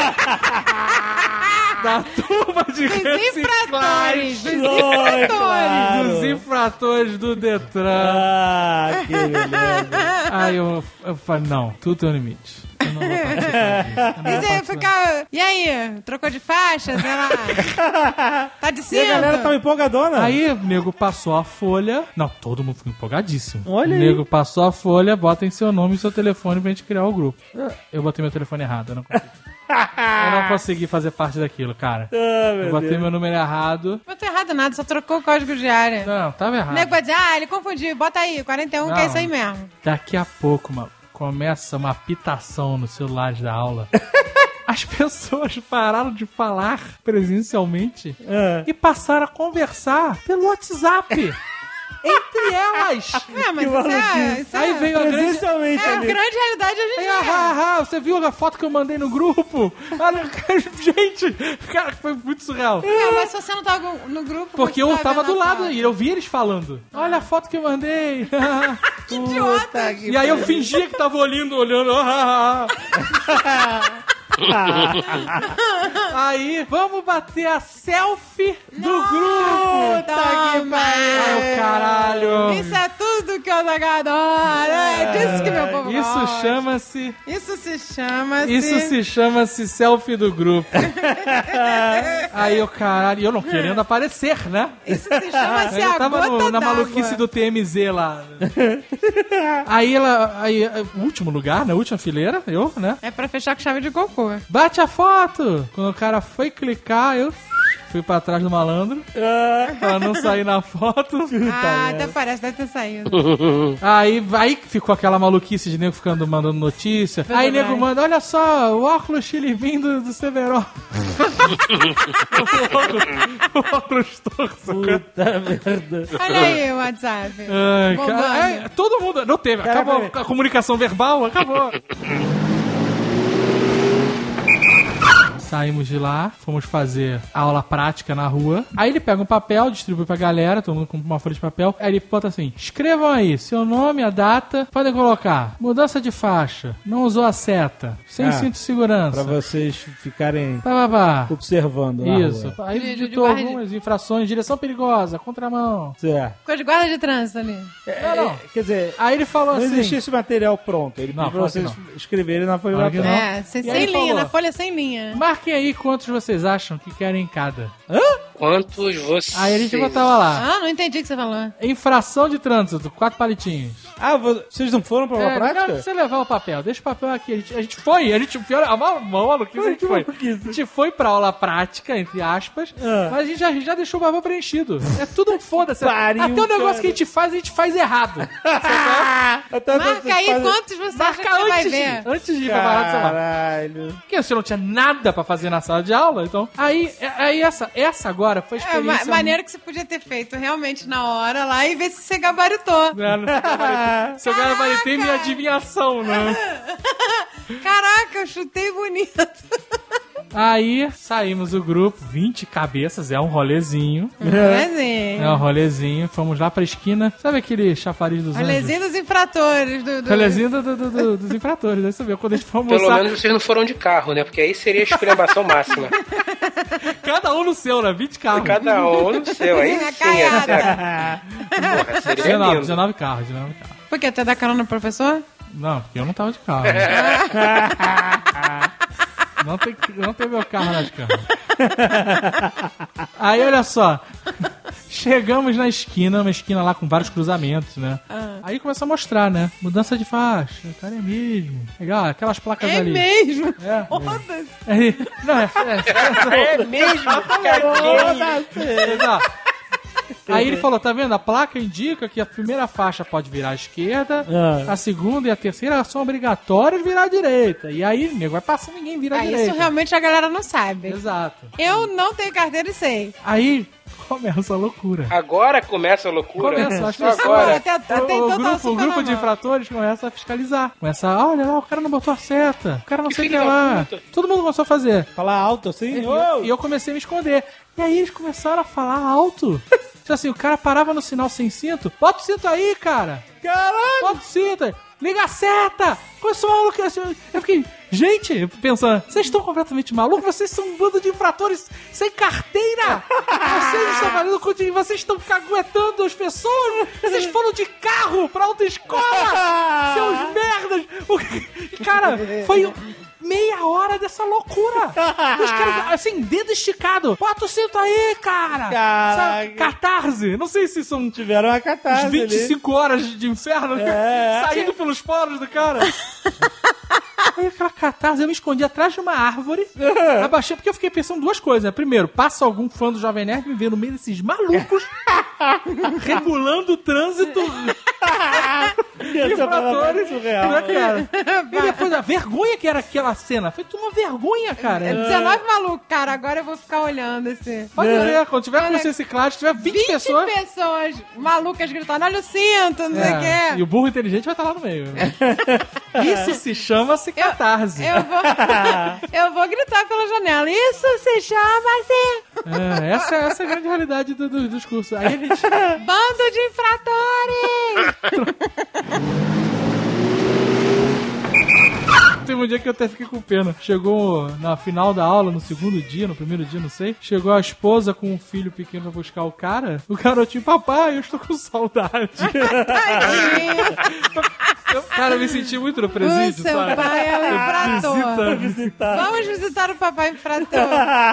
da turma de reciclagem dos infratores do Detran. Que beleza. Aí eu falei, não, tudo tem um limite. Eu não vou participar. E aí, trocou de faixa, sei lá. Tá de cima. E a galera tava empolgadona. Aí o nego passou a folha. Não, todo mundo ficou empolgadíssimo. Olha aí. O nego passou a folha, botem seu nome e seu telefone pra gente criar o grupo. Eu botei meu telefone errado, eu não consegui. Eu não consegui fazer parte daquilo, cara. Eu botei meu número errado. Não botou errado nada, só trocou o código de área. Não, tava errado. O nego vai dizer, ele confundiu, bota aí, 41, não, que é isso aí mesmo. Daqui a pouco, mano, começa uma apitação nos celulares da aula. As pessoas pararam de falar presencialmente e passaram a conversar pelo WhatsApp. Entre elas. Mas isso aí veio a grande realidade hoje em dia. Você viu a foto que eu mandei no grupo? Gente, cara, foi muito surreal. Mas se você não tava no grupo... Porque eu tava do lado e eu vi eles falando. Olha a foto que eu mandei. Que idiota. E aí eu fingia que tava olhando. Aí, vamos bater a selfie do grupo. Tá que pariu. Caralho. Isso é tudo que eu adoro. É disso que meu povo gosta. Isso se chama-se selfie do grupo. Aí eu, caralho, eu não querendo aparecer, né? Isso se chama-se eu tava na maluquice do TMZ lá. Aí último lugar, na última fileira, eu, né? É pra fechar com chave de cocô. Bate a foto! Quando o cara foi clicar, eu Fui pra trás do malandro. Pra não sair na foto. Até parece, deve ter saído. Aí ficou aquela maluquice de nego ficando mandando notícia. Aí nego manda, olha só, o óculos Chile vindo do Severo. o óculos torto. Puta merda. Olha aí o WhatsApp. Todo mundo, não teve, acabou a comunicação verbal, acabou. Saímos de lá, fomos fazer a aula prática na rua. Aí ele pega um papel, distribui pra galera, todo mundo com uma folha de papel. Aí ele bota assim, escrevam aí seu nome, a data. Podem colocar, mudança de faixa, não usou a seta, sem cinto de segurança. Pra vocês ficarem observando. Isso. Aí ele digitou algumas infrações, direção perigosa, contramão. Certo. Ficou de guarda de trânsito ali. Não. Quer dizer, aí ele falou não assim... existia esse material pronto. Ele pediu pra vocês escreverem na folha de papel. Sem linha, na folha sem linha. Marquem aí quantos vocês acham que querem em cada. Quantos vocês... Aí a gente botava lá. Não entendi o que você falou. Infração de trânsito, 4 palitinhos. Vocês não foram pra aula prática? Não precisa levar o papel, deixa o papel aqui. A gente foi, a gente foi pra aula prática, entre aspas, mas a gente já deixou o papel preenchido. É tudo um foda-se. Até o negócio que a gente faz errado. Marca aí quantos você acha que você vai ver. Antes de ir pra barra do celular. Caralho. Porque você não tinha nada pra fazer na sala de aula, então... Aí essa agora foi a experiência... Maneiro que você podia ter feito realmente na hora lá e ver se você gabaritou. Se eu gabaritei minha adivinhação, né? Caraca, eu chutei bonito. Aí saímos do grupo, 20 cabeças, é um rolezinho. É um rolezinho. Fomos lá pra esquina. Sabe aquele chafariz dos rolezinho anjos? dos infratores. Rolezinho dos infratores. Aí você viu, quando a gente foi almoçar... Pelo menos vocês não foram de carro, né? Porque aí seria a esculhambação máxima. Cada um no seu, né? 20 carros. Cada um no seu. Aí sim, porra, seria 19 carros. Por quê? Você dá carona no professor? Não, porque eu não tava de carro. Não tem meu carro nas carros. Aí, olha só. Chegamos na esquina, uma esquina lá com vários cruzamentos, né? Aí começa a mostrar, né? Mudança de faixa. Cara, é mesmo. Legal, aquelas placas ali. É mesmo? Foda-se. É mesmo? Aí ele falou, tá vendo? A placa indica que a primeira faixa pode virar à esquerda, a segunda e a terceira são obrigatórias virar à direita. E aí, nego, vai passando, ninguém vira à direita. Isso realmente a galera não sabe. Exato. Eu não tenho carteira e sei. Aí... começa a loucura. Agora começa a loucura? Começa, acho que agora. O grupo de infratores começa a fiscalizar. Começa a, olha lá, o cara não botou a seta. O cara não sei o que lá. Todo mundo começou a fazer. Falar alto assim? E eu comecei a me esconder. E aí eles começaram a falar alto. Tipo assim, o cara parava no sinal sem cinto. Bota o cinto aí, cara. Caralho. Bota o cinto aí. Liga a seta. Começou a loucura. Eu fiquei... Gente, pensando, vocês estão completamente malucos? Vocês são um bando de infratores sem carteira! Vocês estão fazendo continho, vocês estão caguetando as pessoas! Vocês foram de carro pra autoescola! Seus merdas! Cara, foi meia hora dessa loucura! Os caras, assim, dedo esticado! Bota o cinto aí, cara! Sabe, catarse! Não sei se são... Tiveram uma catarse 25 ali. Horas de inferno saindo pelos poros do cara! Aí aquela catarse, eu me escondi atrás de uma árvore, abaixei, porque eu fiquei pensando duas coisas. Primeiro, passa algum fã do Jovem Nerd me ver no meio desses malucos, regulando o trânsito. Infratores, surreal. Cara. E depois, a vergonha que era aquela cena. Foi uma vergonha, cara. 19 malucos, cara. Agora eu vou ficar olhando esse... Pode ver, quando tiver consciência ciclagem, tiver 20 pessoas... 20 pessoas malucas gritando, olha o cinto, não sei o quê. E o burro inteligente vai estar lá no meio. Isso se chama-se catarse. Eu vou gritar pela janela. Isso se chama-se... Essa é a grande realidade do discurso. Aí a gente... Bando de infratores! Teve um dia que eu até fiquei com pena. Chegou na final da aula, no segundo dia, no primeiro dia, não sei. Chegou a esposa com um filho pequeno pra buscar o cara. O garotinho, papai, eu estou com saudade. Cara, eu me senti muito no presídio, seu sabe? Pai é um infrator. Vamos visitar o papai infrator.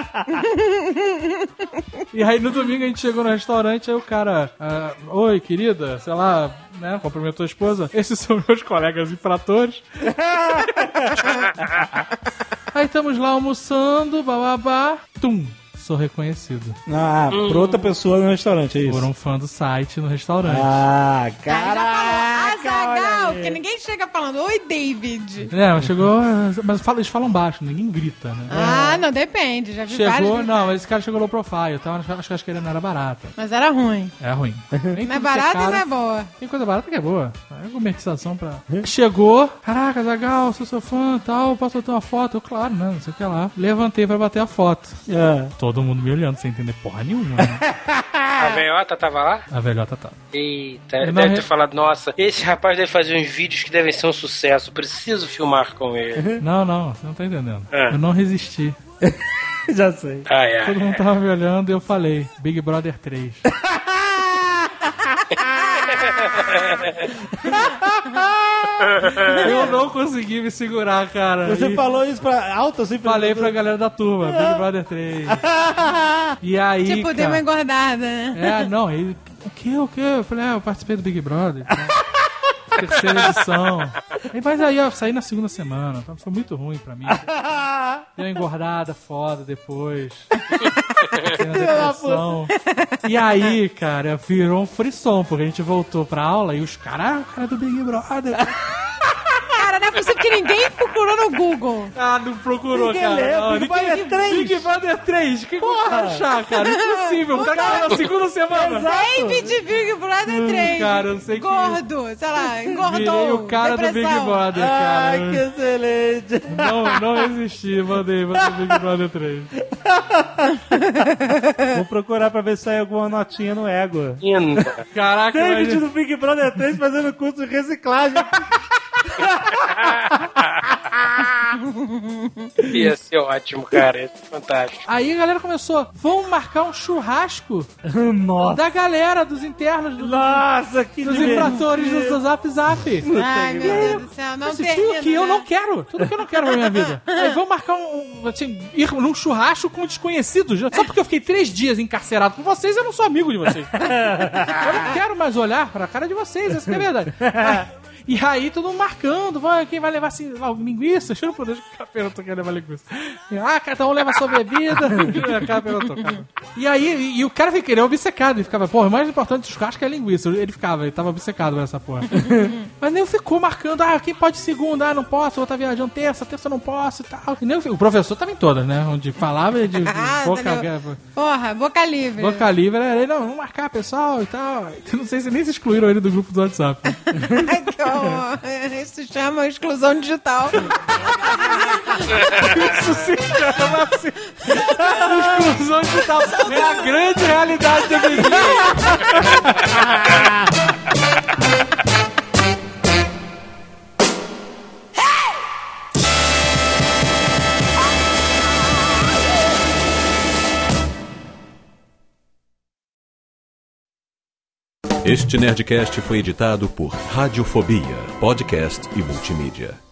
E aí no domingo a gente chegou no restaurante, aí o cara, oi, querida, sei lá, né, cumprimentou a esposa. Esses são meus colegas infratores. Aí estamos lá almoçando, bababá, sou reconhecido. Por outra pessoa no restaurante, é isso? Por um fã do site no restaurante. Caraca! Azaghal, porque ninguém chega falando, oi, David. Mas chegou... Mas eles falam baixo, ninguém grita, né? Não, depende, já vi Chegou, mas esse cara chegou low profile, então acho que ele não era barata. Mas era ruim. É ruim. Não é barata e não é boa. Tem coisa barata que é boa. É gourmetização pra... Chegou, caraca, Azaghal, sou seu fã e tal, posso ter uma foto? Eu, claro, né, não sei o que lá. Levantei pra bater a foto. Todo mundo me olhando, sem entender porra nenhuma. Né? A velhota tava lá? A velhota tava. Eita, deve ter falado, nossa, esse rapaz deve fazer uns vídeos que devem ser um sucesso, preciso filmar com ele. Não, você não tá entendendo. Eu não resisti. Já sei. Todo mundo tava me olhando e eu falei, Big Brother 3. Eu não consegui me segurar, cara. Você falou isso pra alto assim? Falei pra galera da turma, Big Brother 3. E aí, tipo, deu uma engordada, né? O quê? Eu falei, eu participei do Big Brother. Terceira edição. Mas aí eu saí na segunda semana. Foi muito ruim pra mim. Deu uma engordada foda depois. Depressão. E aí, cara, virou um frisson, porque a gente voltou pra aula e os caras, o cara do Big Brother. Cara, não é possível que ninguém procurou no Google. Não procurou, cara. Big Brother 3. Big Brother 3. O que eu vou achar, cara? Impossível. O cara na segunda semana. David Big Brother 3. Cara, eu sei que... Gordo, sei lá, engordou. Virei o cara depressão. do Big Brother, cara. Ai, que excelente. Não resisti, mandei Big Brother 3. Vou procurar pra ver se sai alguma notinha no Ego. Caraca, David do Big Brother 3 fazendo curso de reciclagem. Ia ser ótimo, cara. Ia ser fantástico. Aí a galera começou, vamos marcar um churrasco da galera, dos internos, dos infratores do Zap Zap. Ai, meu Deus do céu, não tem. Tudo que eu não quero pra minha vida. Aí vamos marcar ir num churrasco com desconhecidos. Só porque eu fiquei 3 dias encarcerado com vocês, eu não sou amigo de vocês. Eu não quero mais olhar pra cara de vocês, essa que é a verdade. E aí, todo mundo marcando, quem vai levar assim, linguiça? Juro por Deus que o cara perguntou quem vai levar linguiça. Cada um leva a sua bebida. O cara perguntou, cara. E aí, o cara ele é obcecado, ele ficava, o mais importante do churrasco é a linguiça. Ele tava obcecado nessa porra. Mas nem ficou marcando, quem pode segunda? Não posso, vou estar viajando terça não posso e tal. E nem o professor tava em todas, né? Onde falava de boca livre. Boca livre, era ele, vamos marcar, pessoal e tal. Não sei se nem se excluíram ele do grupo do WhatsApp. Ai, que horror. Isso se chama exclusão digital. Isso se chama exclusão digital. É a grande realidade da vida. Este Nerdcast foi editado por Radiofobia, podcast e multimídia.